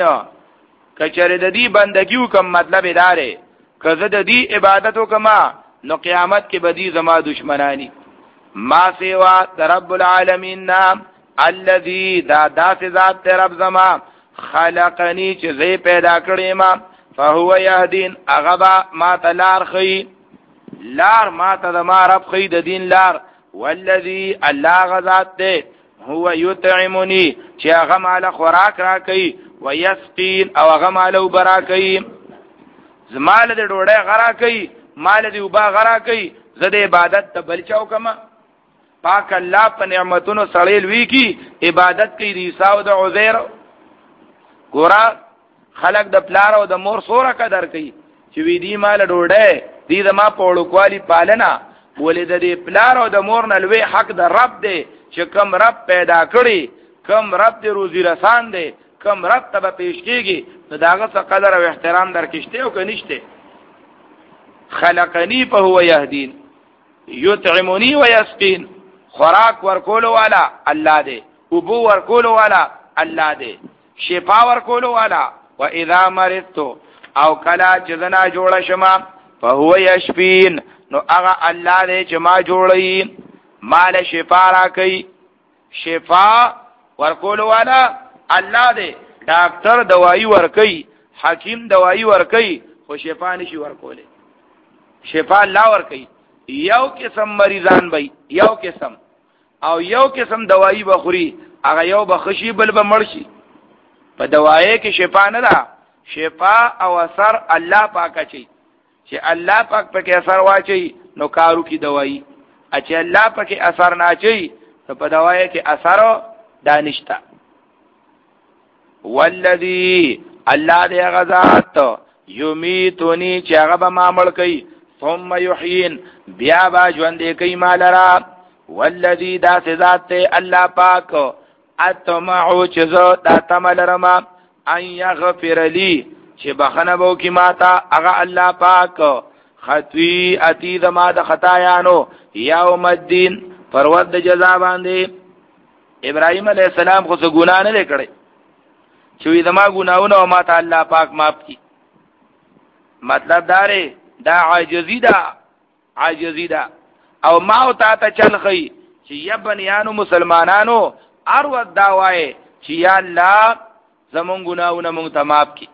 [SPEAKER 1] کچره د دې بندگیو کوم مطلب ادارې کزه د دې عبادتو کما نو قیامت کې بدی زما دشمنانی ما سوا رب العالمین نام الذي دا داس ذات ته رب زما خلقنی چې زی پیدا کړی ما فهو يهدين اغبا ما تلار خي لار ما ته ما رب خي د دین لار والذي الله غذات ته هو يطعمني چې هغه مال خوراک را کوي ويسقين او هغه مال وبرا کوي زمال د ډوډۍ غرا کوي مال دی وبا غرا کوي زه د عبادت ته بلچاو کما پاک الله په نعمتونو سړیل وی کی عبادت کوي عیسی او د عزیر ګورا خلق د پلار او د مور سوره قدر کوي چې وی دی مال ډوډۍ دی د ما په وړوکوالي پالنه ولې د دې پلار او د مور نه لوی حق د رب دی چې کم رب پیدا کړی کم رب دی روزي رسان دی کم رب ته پیش کیږي نو داغه څخه قدر او احترام درکشته او کنيشته خلقنی فهو يهدين يطعمني ويسقين خوراک ورکول والا الله دې ابو ورکول والا الله دې شفا ورکول والا واذا مرضت او کلا جزنا جوړ شما فهو يشفين نو هغه الله دې چې ما جوړي مال شفا را کوي شفا ورکول والا الله دې ډاکټر دوايي ورکي حکیم دوايي ورکي خو شفا نشي ورکوله شفا الله ورکي یو قسم مریضان بي یو قسم او یو قسم دوايي بخوري هغه یو بخشي بل به مرشي په دوايي کې شفا نه ده شفا او اثر الله پاک چي چې الله پاک پکې اثر واچي نو کارو کې دوايي چې الله پکې اثر نه چي ته په دوايي کې اثر دانشتا والذي الله دې غزاد یمیتونی چې هغه به ما مړ کوي ثم یحیین بیا با ژوندې کوي ما لرا والذي دا ذات ته الله پاک اتمعو چې زه دا تمه لرم ان یغفر لی چې بخنه بو کی ماتا هغه الله پاک خطیئتی زما د خطایانو یوم الدین پر ورځ د جزا باندې. ابراهیم علیه السلام خو څه ګناه نه کړی چې وي زما ګناونه او ما ته الله پاک معاف کړي. مطلب داره دا عاجزی ده عاجزی ده او ما او تا ته چل خي چې یا بنیانو مسلمانانو ار وخت دا وایي چې یا الله زمون ګناونه مونږ ته معاف کړي،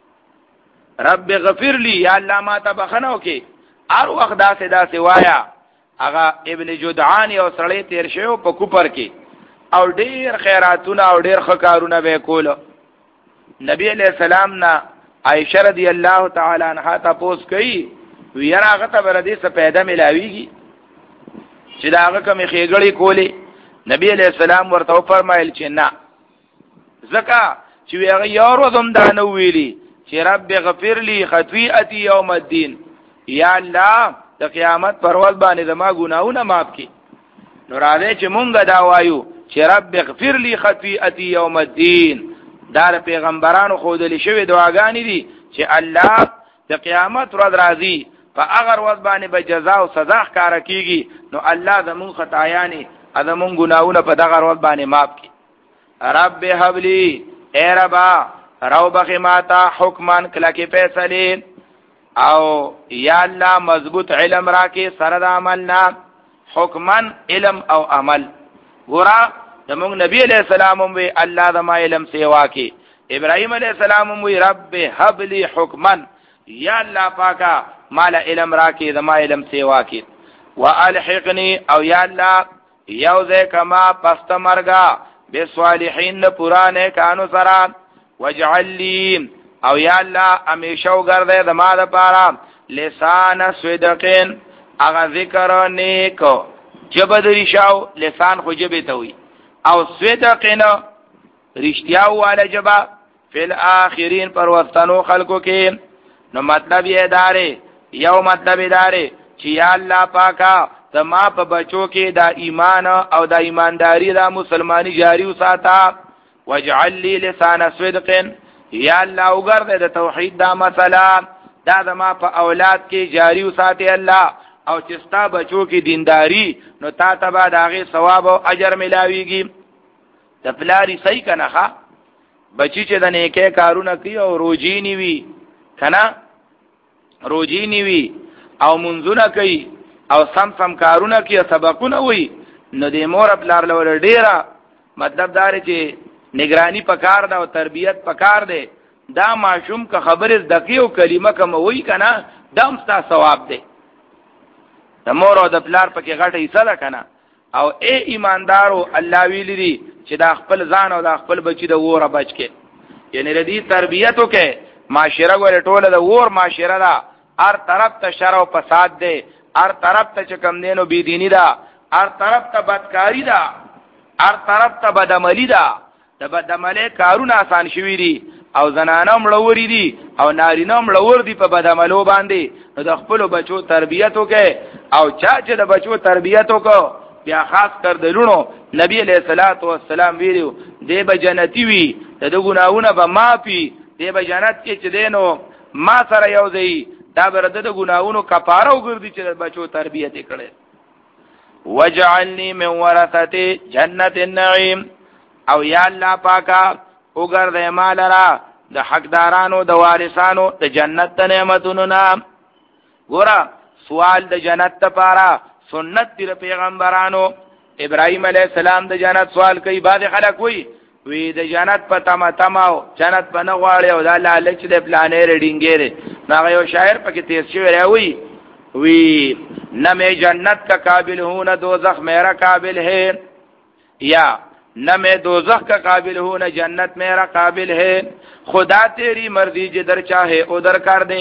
[SPEAKER 1] رب غفر لی یا الله ما ته بخنو کې ار وخت دا سدا سی وایا. هغه ابن جدعان او سړی تیر شو په کوپر کې او ډیر خیراتونه او ډیر خکارونه به کول. نبی علیہ السلام نا عائشہ رضی الله تعالی عنها تاسو کوي ویرا هغه ته بر دې څه پیدا ملاویږي چې دا هغه کوم خېګړې کولې. نبی علیہ السلام ورته فرمایل چې نه زکه چې هغه یارو زم دا نو ویلي چې رب غفر لی خطیئتی یوم الدین، یا الله د قیامت پر ورځ باندې زما ګناونه معاف کړي. نو راځي چې مونږ دا وایو چې رب غفر لی خطیئتی یوم الدین. دا پیغمبرانو خودلی شوی دعاګانې دي چې الله د قیامت ورځ راځي په هغه ورځ باندې به جزا او سزا ښکارا کیږي، نو الله زمون خطایانې زمون ګناونه په دغه ورځ باندې معاف کړي. رب هب لی اے ربا رو بخی ماتا حکمان کلکی فیصلی او یا الله مضبوط علم راکی سرد عملنا حکمان علم او عمل. گورا زمونږ نبی علیہ السلام وی الله زما علم سیوا کی، ابراهیم علیہ السلام وی رب هب لی حکمان یا الله پاکا مال علم راکی زما علم سیوا کی. والحقنی او یا الله یوزه کما پست مرگا بسوالحین پرانے کانو سران وجعل لی او یا الله امیشو گرده دما دا پارا لسان صدقین اغا ذکر نیکو جبد رشاو لسان خو جبه توی او صدقین رشتیاو والا جبا فی الاخرین پر وستنو خلقو کی. نو مطلب یہ داره یو مطلب داره چی یا اللہ پاکا دما په بچو کې دا ایمان او دا ایمانداری دا مسلمانی جاری وساته. واجعل لي لسان صدق یا الله وګرځه د توحید دا مسله دا دما په اولاد کې جاری وساته الله، او چې ستا بچو کې دینداری نو تا ته به داغه ثواب او اجر ملاويږي. د پلاری صحیح کنه ښا بچی چې د نیکه کارونه کوي او روزي نیوي کنه روزي نیوي او منځونه کوي او سم سم کارونه کوي سبقونه وي، نو د مور خپل لور ډیره مطلب دار چې نگرانی پکار دا او تربیت پکار دی. دا معشوم کا خبر دقیق او کلمه کوم وای کنه دم ستا ثواب دی. د مور او د پلار پکې غټه حصہ ده کنه. او اے ایماندارو الله ویلی دی چې دا خپل ځان او دا خپل بچی د وره بچ کې یعنی ردی تربیتو کې معاشره ګوره ټوله د ور معاشره ده، هر طرف ته شر او فساد دی، هر طرف ته کم دینو بی دینی ده، هر طرف ته بدکاری ده، هر طرف ته بدعملی ده. د بدعملی کارونه آسان شوی دي او زنانه مړوري دي او نارینه مړور دي په بدعملو باندې. نو د خپل بچو تربیت وکړي او چا چې د بچو تربیت وکړو بیا خاص کر دلونو نبی علیہ الصلوۃ والسلام ویلو دی به جنتی وی د ګناونه به معافي دی به جنت کې چې دینو ما سره یو دی دا برده د ګناونو کفاره وګرځي چې بچو تربیت کړي. وجعلنی من ورثه جنت النعیم او یا الله پاکا وګرځه مال را د حقدارانو د وارثانو د جنت ته نعمتونو نام. ګورا سوال د جنت لپاره سنت دی پیغمبرانو. ابراهیم علیہ السلام د جنت سوال کوي، بعض خلک وی وی د جنت په تما تماو جنت په نه غواړي او د لالچ د پلانې رډینګره. نو یو شاعر پکې تیر شوی راوي وی نہ میں جنت کا قابل ہوں نہ دوزخ میرا قابل ہے، یا نہ میں دوزخ کا قابل ہوں نہ جنت میرا قابل ہے، خدا تیری مرضی جدھر چاہے ادھر کر دے.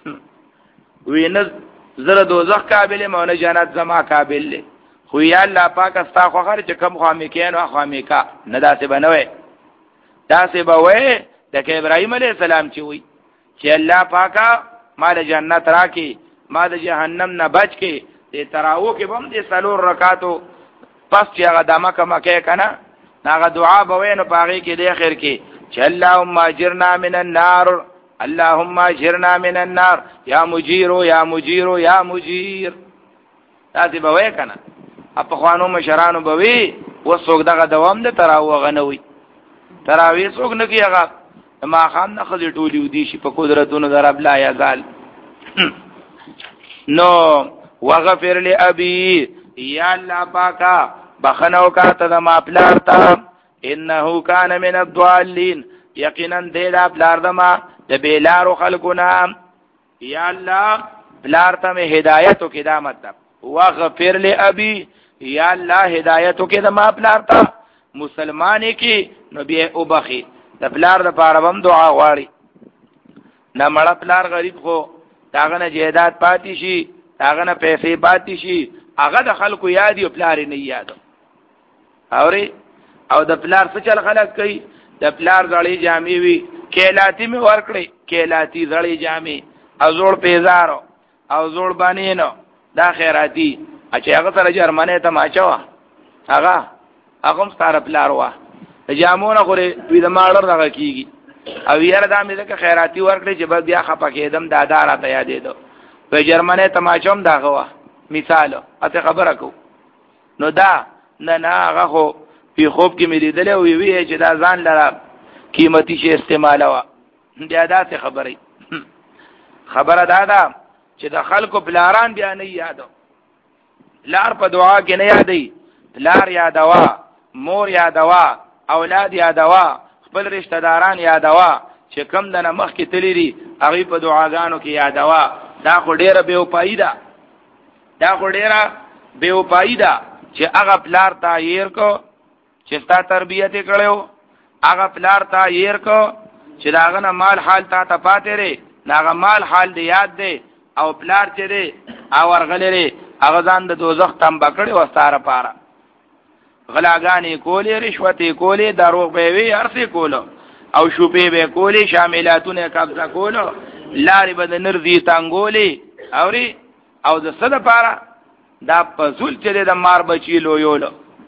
[SPEAKER 1] وی نہ زره دوزخ قابل مو نه جنت زما قابل له خو یا الله پاک استا خو خر چې کم خو میکین او خو میکا نه داسې بنوي داسې به وې د ابراهیم علیه السلام چې وی چې الله پاکا مال جنت راکې ما د جهنم نه بچ کې دې تراو کې بم دې سلور رکعاتو پس چې هغه دمه کما کې کنه هغه دعا به وینو پاغي کې دې خیر کې چې اللهم اجرنا من النار اللهم اجرنا من النار یا مجیر یا مجیر یا مجیر تاسو به وای کنه په خوانو مشرانو به وی وسوګ دغه دوام د تراو غنوي تراوی څوک نه کیږي ما خام نه خځې ټولې ودي شي په قدرتونو در رب لا یزال نو وغفر لابي یا الله پاکا بخنو کا ته ما پلار تا انه کان من الضالین یقینا دې دا پلار دما د بیلارو خلقنا یا الله پلار ته هدایت کې دا مطلب وغفر لابي یا الله هدایت کې دا ما پلار تا مسلمان کې نبی او بخي د پلار د پاره هم دعا غواړي نه مړ پلار غریب خو داغه نه جیدات پاتې شي داغه نه پیسې پاتې شي هغه د خلکو یاد یو پلار نه یاد اوري او د پلار څه چل خلک کوي د پلار غړي جامې وي کېلاتی می ورکړي کېلاتی غړي جامې او زوړ پیزارو او زوړ باندې نو دا خیراتی چې هغه سره جرمنه ته ماچوا هغه هغه ستاره پلار وا جامونه غوري وې د ماړر دغه کیږي او یاره دا مې ځکه خیراتی ورکړي چې بس بیا خپه کېدم دادا را ته یادې دو په جرمنه تماچوم داغه وا مثال اته خبره کو نو دا نه نه هغه خو په خوب کې مې لیدل او وی چې دا ځان لره قیمتي شی استعمال وا بیا دا څه خبرې خبره دا ده چې د خلکو بلاران بیا نه یادو لار په دعا کې نه یادې لار یادوا مور یادوا اولاد یادوا خپل رشتہ داران یادوا چې کم د مخ کې تلری هغه په دعاګانو کې یادوا دا خو ډیره به پایدا دا خو ډیره به پایدا چې هغه پلار تا ير کو چې ستا تربیته کړو هغه پلار تا ير کو چې داغه نه مال حال تا ته پاتې ری داغه مال حال دی یاد دی او پلار چې دی او ورغلری هغه ځان د دوزخ تم بکړي وستاره پاره غلاګانی کولې رشوتې کولې دروغ به وی ارسه کولو او شوبې به کولې شاملاتونه قبضه کولو لارې به د نرزي تانګولې اوري او د صد پاره دا پزول چې د مار بچی لو یولو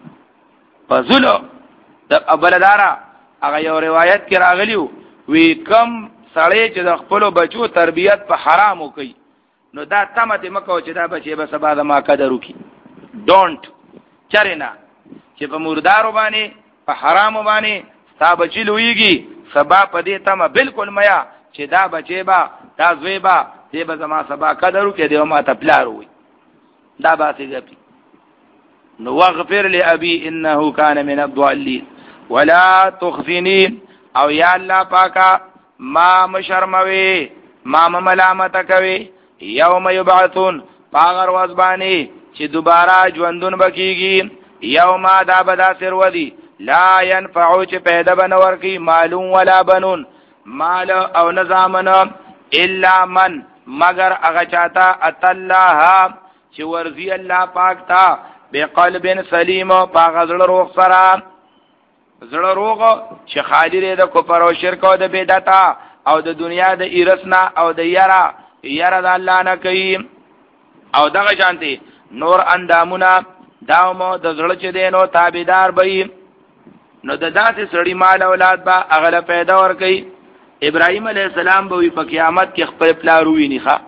[SPEAKER 1] پزولو د ابلدارا هغه یو روایت کې راغلیو وی کم سړی چې د خپل بچو تربیت په حرامو کوي نو دا تمته مکو چې دا بچي به سبا د ما قدر وکي ډونټ چرینا چې په مردارو باندې په حرامو باندې تا بچی لویږي سبا په دې تمه بالکل میا چې دا بچي با دا زوی با دې به زما سبا قدر وکي دی ما ته پلار وي دا باسي غپي نو واغفر لابي انه كان من الضالين ولا تخزني او یا الله پاکا ما مشرموي ما ملامت کوي یوم یبعثون پاغر وزبانی چې دوباره ژوندون بکیږي یوم دا بدا سر ودی لا ينفع چې پیدا بنور کی مالون ولا بنون مال او نظامن الا من مگر هغه چاته اتلها چې ورزي الله پاک تا بقلب سلیم پاغ زړه روغ سره زړه روغ چې خالی لري د کفر او شرک او د بدعت او د دنیا د ایرسنا او د یرا یرا د الله نه کوي او دغه شانتي نور اندامونه داومو د زړه چې دینو تابعدار به نو د داسې سړی مال اولاد با اغله پیدا ور کوي ابراهيم عليه السلام به په قیامت کې خپل پلاروي نه ښه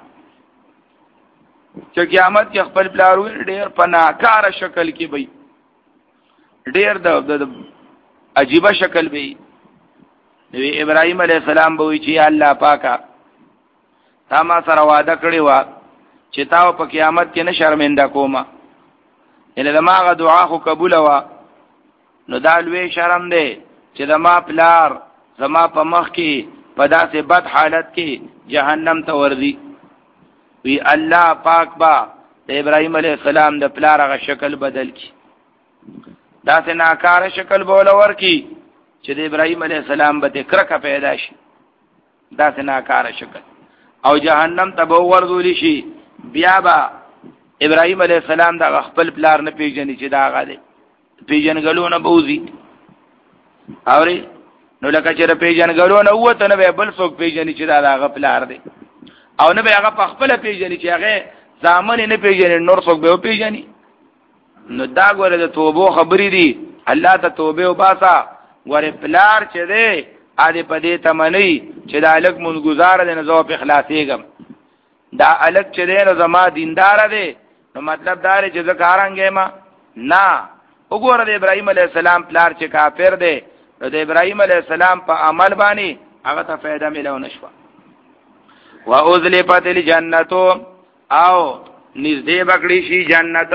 [SPEAKER 1] چې قیامت کې خپل پلاروي ډېر پناکار شکل کې وي ډېر د عجیب شکل وي نو ابراهيم عليه السلام به چې الله پاکا تا ما سره وعده کړی و چې تاسو په قیامت کې نه شرمنده کومه ان دماغه دعا خو قبول وا نو دا لوی شرم دی چې دما پلار زما په مخ کې په داسې بد حالت کې جهنم ته ورځي وی الله پاک با د ابراهيم عليه السلام د پلار هغه شکل بدل کی داسې ناکاره شکل بوله ورکی چې د ابراهيم عليه السلام به کرکه پیدا شي داسې ناکاره شکل او جهنم ته به ورذول شي بیا با ابراهيم عليه السلام دا خپل پلار نه پیژني چې دا غاله پیژنګلونه بوزي اوري نو لکه چې پیژنګلو نه وته نه بل څوک پیژني چې دا هغه پلار دی او نه به هغه په خپل پیژني چې هغه ځامن نه پیژني نور څوک به پیژني نو دا ګوره د توبو خبرې دي الله ته توبه وباسا ګوره پلار چې دی ا دې په دې تمنې چې دا الګ منګزار دی نه زو په اخلاصېګم دا الګ چې دی نو زما دیندار دی نو مطلب دا دی چې زکارانګې ما نه وګوره د ابراهيم عليه السلام پلار چې کافر دی نو د ابراهيم عليه السلام په عمل باندې هغه ته فائدہ ملو نشو واذلفت الجنه او نږدې بکړی شي جنت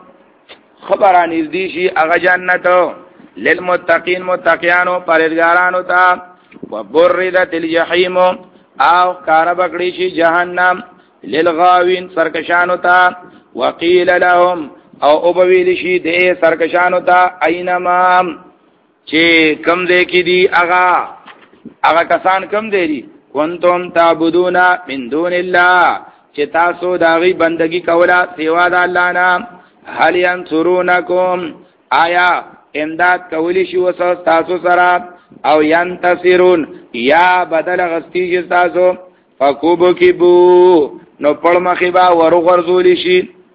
[SPEAKER 1] خبره نږدې شي هغه جنت للمتقین متقیانو پرهیزګارانو ته وبرزت الجحیم او کار بکړی شي جهنم للغاوین سرکشانو ته وقیل لهم او وبویل شي د سرکشانو ته اينما چې کم دې کې دي هغه هغه کسان کم دي کنتم تعبدون من دون الله چې تاسو داغي بندگی کوله سوا د الله نه هل ينصرونکم آیا امداد کولی شي وسو تاسو سره او ينتصرون یا بدل غستی چې تاسو فکوبو کیبو نو پړ مخې با ورو غرزول شي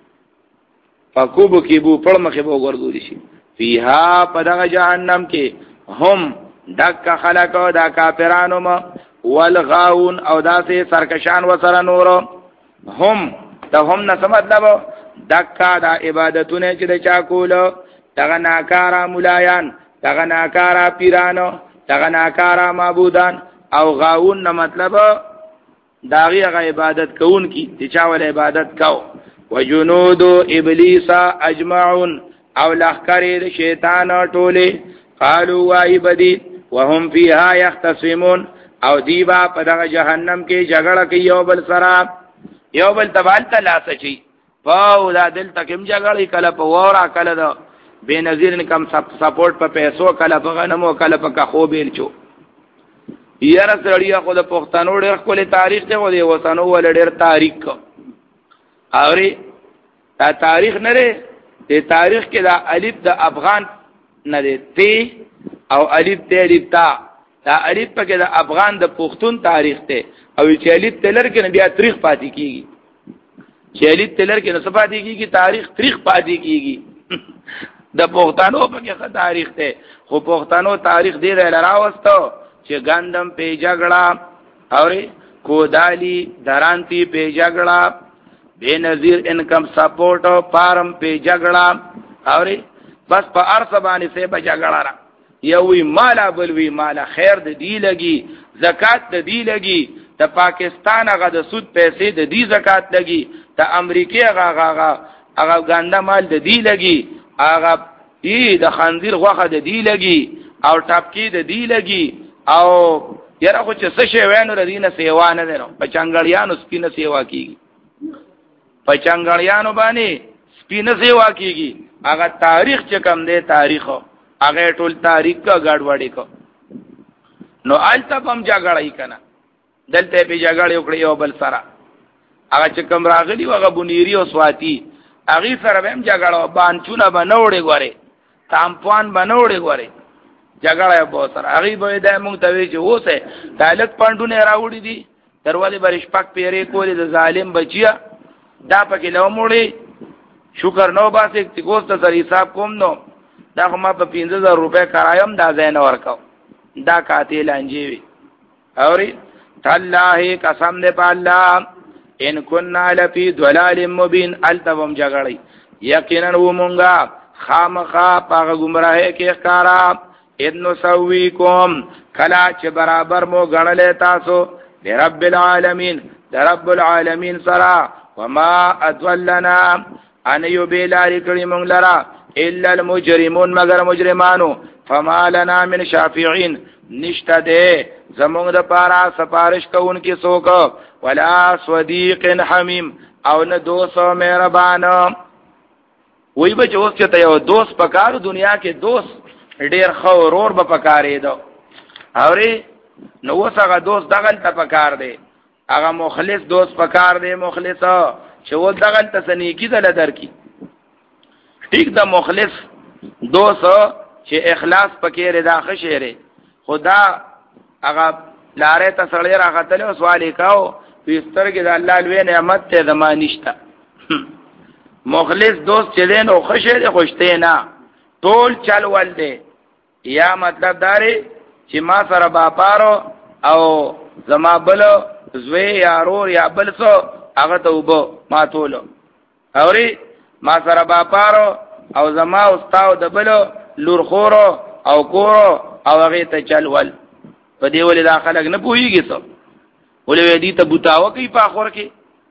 [SPEAKER 1] فکوبو کیبو پړ مخې با غرزول شي فیها پدغه جهنم کې هم دک خلقو دا کافرانو ما والغاون او داسې سرکشان وسره نور هم ته هم نه مطلب دکا دا عبادتونه چې د چا کولو دغه ناکارا مولایان دغه ناکارا پیرانو دغه ناکارا معبودان او غاون نه مطلب داغي هغه عبادت کوون کی چې چا ول عبادت کو وجنود ابلیس اجمعون او لخر شیطان ټوله قالوا وایبدی وهم فیها یختصمون او دیبا په دغه جهنم کې جګړه کوي یو بل سره یو بل تبال تلاسه چی پاو دا دل تکم جګړه کله په وره کله دا بے نظیر کم سپورټ په پیسو کله په غنمو کله په کخو بیل چو یاره سړیا خو د پښتنو ډېر خپل تاریخ ته و دی وسانو ول ډېر تاریخ اوري دا تاریخ نه لري د تاریخ کې دا الف د افغان نه دی تی او الف ته الف تا دا الف پکې د افغان د پښتون تاریخ ته او چې الف تلر کې بیا تاریخ پاتې کیږي چې الف تلر کې نسبت پاتې کیږي تاریخ تاریخ پاتې کیږي د پښتنو پکې تاریخ ته خو پښتنو تاریخ دې راوستو چې ګندم په جګړه اوري کودالی درانتی په جګړه بے نظیر انکم سپورټ فارم په جګړه اوري بس په ارث باندې سه په جګړه را یوې مالا بلوي مالا خیر د دی لګي زکات د دی لګي د پاکستان هغه د سود پیسې د دی زکات لګي د امریکای هغه هغه هغه ګنده مال د دی لګي هغه دی د خنزیر غوخه د دی لګي او ټاپکی د دی لګي او یره خو چې څه شی وینو ردینه سیوا نه دینو په چنګړیانو سپینه سیوا کیږي په چنګړیانو باندې سپینه سیوا کیږي هغه تاریخ چې کم دی تاریخ هغه ټول تاریخ کا ګډوډي کو نو آلته هم جګړای کنه دلته په جګړې وکړي یو بل سره هغه چې کم راغلی هغه بنيري او سواتی هغه سره هم جګړه باندې بنوړي غوري تامپوان بنوړي غوري جګړه به سره هغه به د موږ ته وی چې اوسه دالک پاندونه راوړي دي دروازه برش پک پیری کولې د ظالم بچیا دا پکې لومړي شکر نو باسه چې ګوست سره حساب کوم نو دا ما په پنځه زره روپے کرایم دا زین ورکاو دا قاتل انجیوي اوري الله قسم دې په الله ان كنا لفي ضلال مبين التبم جګړی یقینا ومونګه خامخا پاغه گمراهه کې ښکارا ابن سويكم کلا چې برابر مو غړلې تاسو رب العالمین رب العالمین سرا وما اضلنا ان يبلار کړي مونږ لرا الا المجرمون مگر مجرمانو فما لنا من شافعين نشته ده زمونږ د پارا سفارش کوونکی څوک ولا صديق حميم او نه دوست مهربان وای به چې اوس ته یو دوست پکارو دنیا کې دوست ډیر خو ورور به پکارې دو اوري نو وسغه دوست دغل ته پکار دی هغه مخلص دوست پکار دی مخلص چې و دغل ته سنیکی دل درکی ټیک د مخلص دوست چې اخلاص پکې رضا خشره خدا هغه لارې ته سړی راغتل او سوال وکاو پستر کې د الله لوی نعمت ته زمانشتا مخلص دوست چې دین او خوشی دی خوشته نه ټول چل ول دی یا مطلب داري چې ما سره باپارو او زما بل زوی یا رور یا بل څو هغه ته وبو ما ټول اوري ما سره باپارو او زما استاد د بل لور خورو او کورو او هغه ته چل ول په دې ولې داخله نه پويږي څه ولې دې ته بوتاو کوي په اخر کې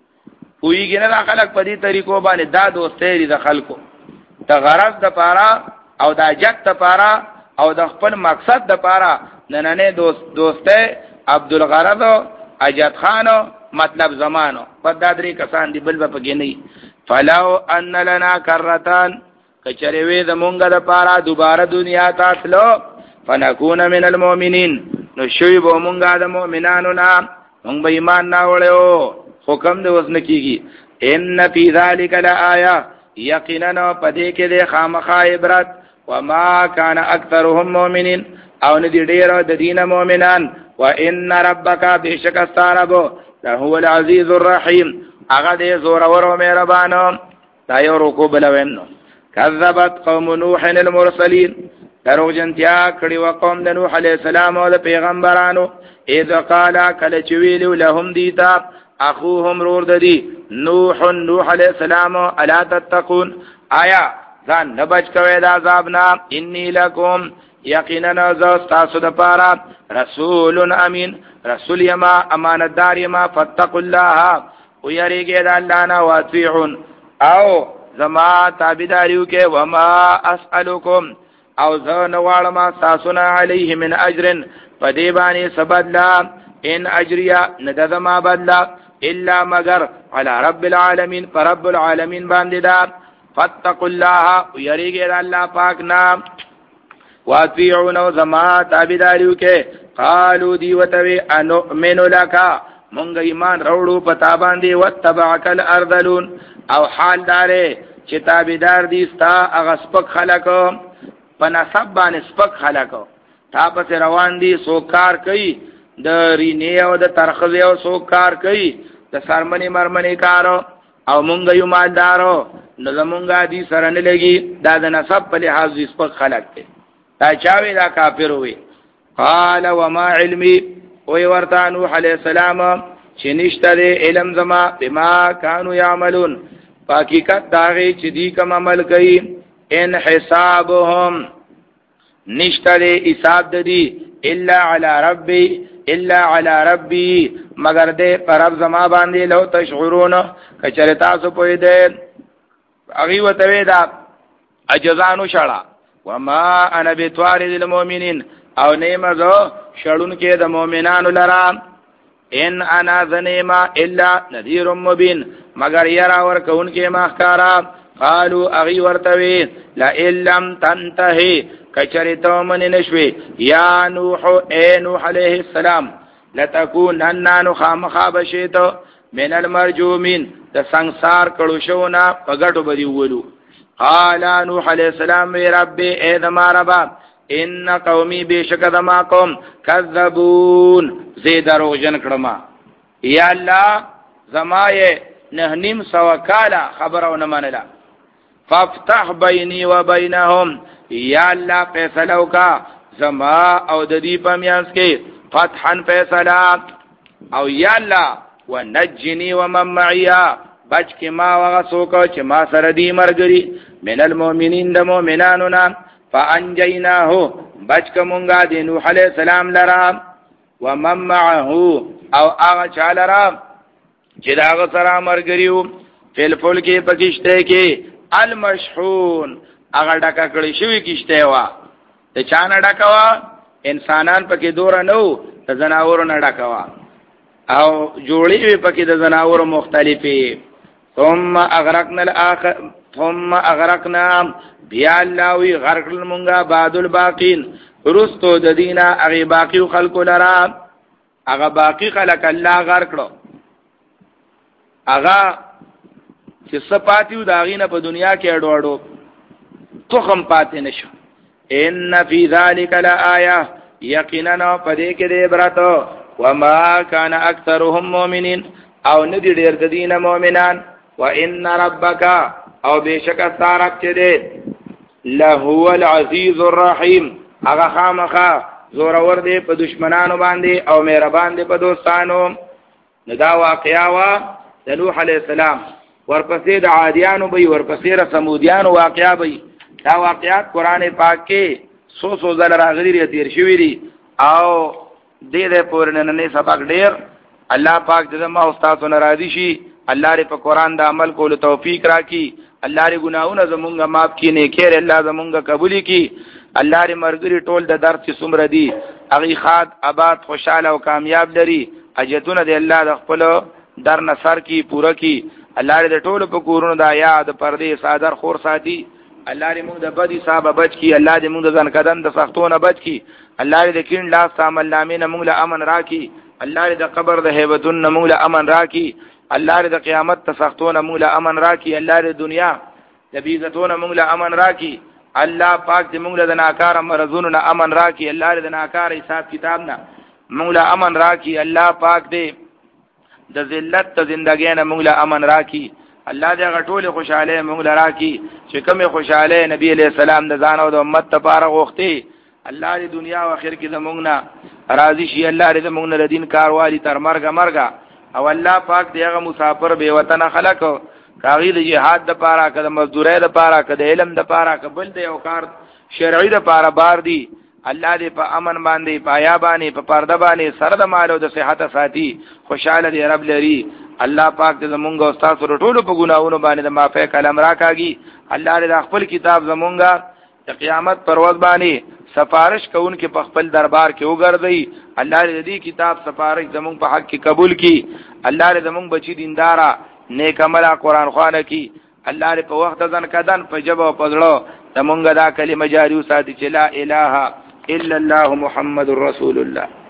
[SPEAKER 1] پويږي نه داخله په دې طریقو باندې دا دوستي د خلکو ته غرض د پاره او د جت د پاره او د خپل مقصد د پاره نننه دوست دوسته عبدالغرض اجت خانو مطلب زمانو په دادری کسان دی بل په کې نه فلو ان لنا کرتان کچره وې د مونږه د پاره دوباره دنیا ته تلو فنكون من المؤمنين نو شوی به مونږه د مؤمنانو نه مونږ به ایمان نه وړو حکم دې وسنه کیږي ان فی ذلک لآیه یقینا پدې کې د خامخا عبرت وما كان اکثرهم مؤمنین او ندی ډیر د دین مؤمنان وان ربک بشک استرب هو العزیز الرحیم هغه دې زور اور مهربان دا یو رکو بلوینو کذبت قوم نوح المرسلین درو جنتیا کړي وقوم د نوح علی السلام او د پیغمبرانو اذ قال کله چویلو لهم دیتا اخوهم رور ددی نوح نوح علیہ السلام الا تتقون آیا ځان نه بچ کوي د عذاب نه انی لکم یقینا ذو تاسو د پاره رسول امین رسول یما امانتدار یما فتقوا الله او یریګه د الله نه واطیعون او زما تابعداریو کې وما اسالکم او زه نه واړم تاسو نه علیه من اجر پدې باندې سبدلا ان اجریا ندذ ما بدلا الا مگر على رب العالمین فرب العالمین باندې دا فتقوا الله یریګه الله پاک نام واطیعون زما تابعداریو کې قالو دی وتوی انؤمن لك مونږ ایمان راوړو پتا باندې وتبعك الارذلون او حال دارې چې تابعدار دي ستا هغه سپک خلکو په نسب باندې سپک خلکو تا پس روان دي سوکار کوي د رینې او د ترخزه او سوکار کوي د سرمنی مرمنی کارو او مونږ یو مالدارو نو زمونږه دي سره نه لګي دا د نسب په لحاظ سپک خلک دي دا چاوي دا کافر وي قال وما علمي وی ورته نوح علیہ السلام چې نشته علم زما بما كانوا يعملون حقیقت داغه چې دی کوم عمل کوي ان حسابهم نشته حساب ددی الا على ربي الا على ربي مگر دې پرب زما باندې لو تشعرون کچره تاسو پوي دې اغي وته دا اجزانو شړه وما انا بتوارد المؤمنين او نیمزو شړون کې د مؤمنانو لرا ان انا ذنیما الا نذیر مبین مگر یرا ور کون کې مخکارا قالوا اغي ورتوی لا لم تنتهي کچریتو من نشوي یا نوح اے نوح علیہ السلام لتكونن نخامخا بشیتو من المرجومین د ਸੰسار کړو شونا پګټو بدی ولو قال نوح علیہ السلام رب اے دما رب ان قومی بیشک دما قوم کذبون زی دروغجن کړما یا الله زمای نه نیم سو کاله خبرو نه منله فافتح بیني وبینهم یا الله فیصلو کا زما او د دې پمیاس کې فتحا فیصله او یا الله ونجني ومن معي بچ کې ما وغسو کو چې ما سره دی مرګري من المؤمنین د مؤمنانو نه فانجیناه بچ کومګه د نوح علیہ السلام لرا ومن معه او هغه چالرا چې دا سره مرګریو فل فل کې پکشته کې المشحون هغه ډکا کړی شوی کیشته وا ته چانه ډکوا انسانان پکې دور نه وو ته زناور نه ډکوا او جوړې پکې د زناور مختلفي ثم اغرقنا الاخر ثم اغرقنا بیا الله وی غرق المونگا بعد الباقین رستو د دینا هغه باقی خلق لرا هغه باقی خلق الله غرق کړو هغه چې صفاتیو داغینه په دنیا کې اډو اډو تو هم پاتې نشو ان فی ذلک لآیه یقینا پدې کې دې عبرت وما كان اکثرهم مؤمنین او ندی ډېر د دین مؤمنان وان ربک او بشک ستارب چې دې لهو العزیز الرحیم هغه خامخا زور ور دې په دشمنانو باندې او مهربان دې په دوستانو. دا واقعا وا د نوح علی السلام ورپسې د عادیانو به ورپسې د سمودیانو واقعا به. دا واقعات قران پاک کې سو سو ځله راغلي دي تیر شوی دي او دې دې پورنه سبق ډیر. الله پاک دې ما استادو ناراضي شي. الله دې په قران د عمل کولو توفیق راکړي. الله دې ګناہوں زمونږه معاف کړي نه کړي. الله زمونږه قبول کړي. الله دې مرګري ټول د درس څومره دي اغي خاد آباد خوشاله او کامیاب لري. اجتونه دې الله د خپل در نصر کی پوره کی. الله دې ټول په کورونو د یاد پردې صادر خور ساتي. الله دې موږ د بدی صاحب بچ کی. الله دې موږ د ځن کدن د سختونه بچ کی. الله دې کین لاس عمل نامې موږ له امن راکي. الله دې د قبر د هیبتون موږ له امن راکي. الله دې د قیامت د سختونه موږ له امن راکي. الله دې دنیا د بیزتونه موږ له امن راکي. الله پاک دې موږ له ناکار مرزونو نه امن راکي. الله دې د ناکار حساب کتاب نه موږ له امن راکي. الله پاک دې د ذلت ته زندګۍ نه موږ له امن راکي. الله دې غټول خوشاله موږ له راکي چې کومه خوشاله نبی علیہ السلام د ځان او د امت لپاره غوښتي. الله دې دنیا او آخرت کې زموږ نه راضي شي. الله دې زموږ نه دین کاروالي تر مرګ مرګ او الله پاک دې هغه مسافر به وطن خلق کاغی د جهاد د پاره کده مزدورۍ د پاره کده علم د پاره قبل دې او کار شرعي د پاره بار دي. الله دې په امن باندې پایا باندې په پرده باندې سره د مال او د صحت ساتي. خوشاله دې رب لري. الله پاک دې زمونږ او تاسو ټول په ګناہوں باندې د معافی کلام راکاږي. الله دې خپل کتاب زمونږه د قیامت پرواز باندې سفارش کوونکې په خپل دربار کې وګرځي. الله دې دې کتاب سفارش زمونږ په حق کې قبول کړي. الله دې زمونږ بچی دیندارا نیک عمل قرآن خوانه کی. الله دې په وخت ځن کدن په جبه او پزړو زمونږه دا کلمه جاری وساتي چې لا اله الا الله محمد رسول الله.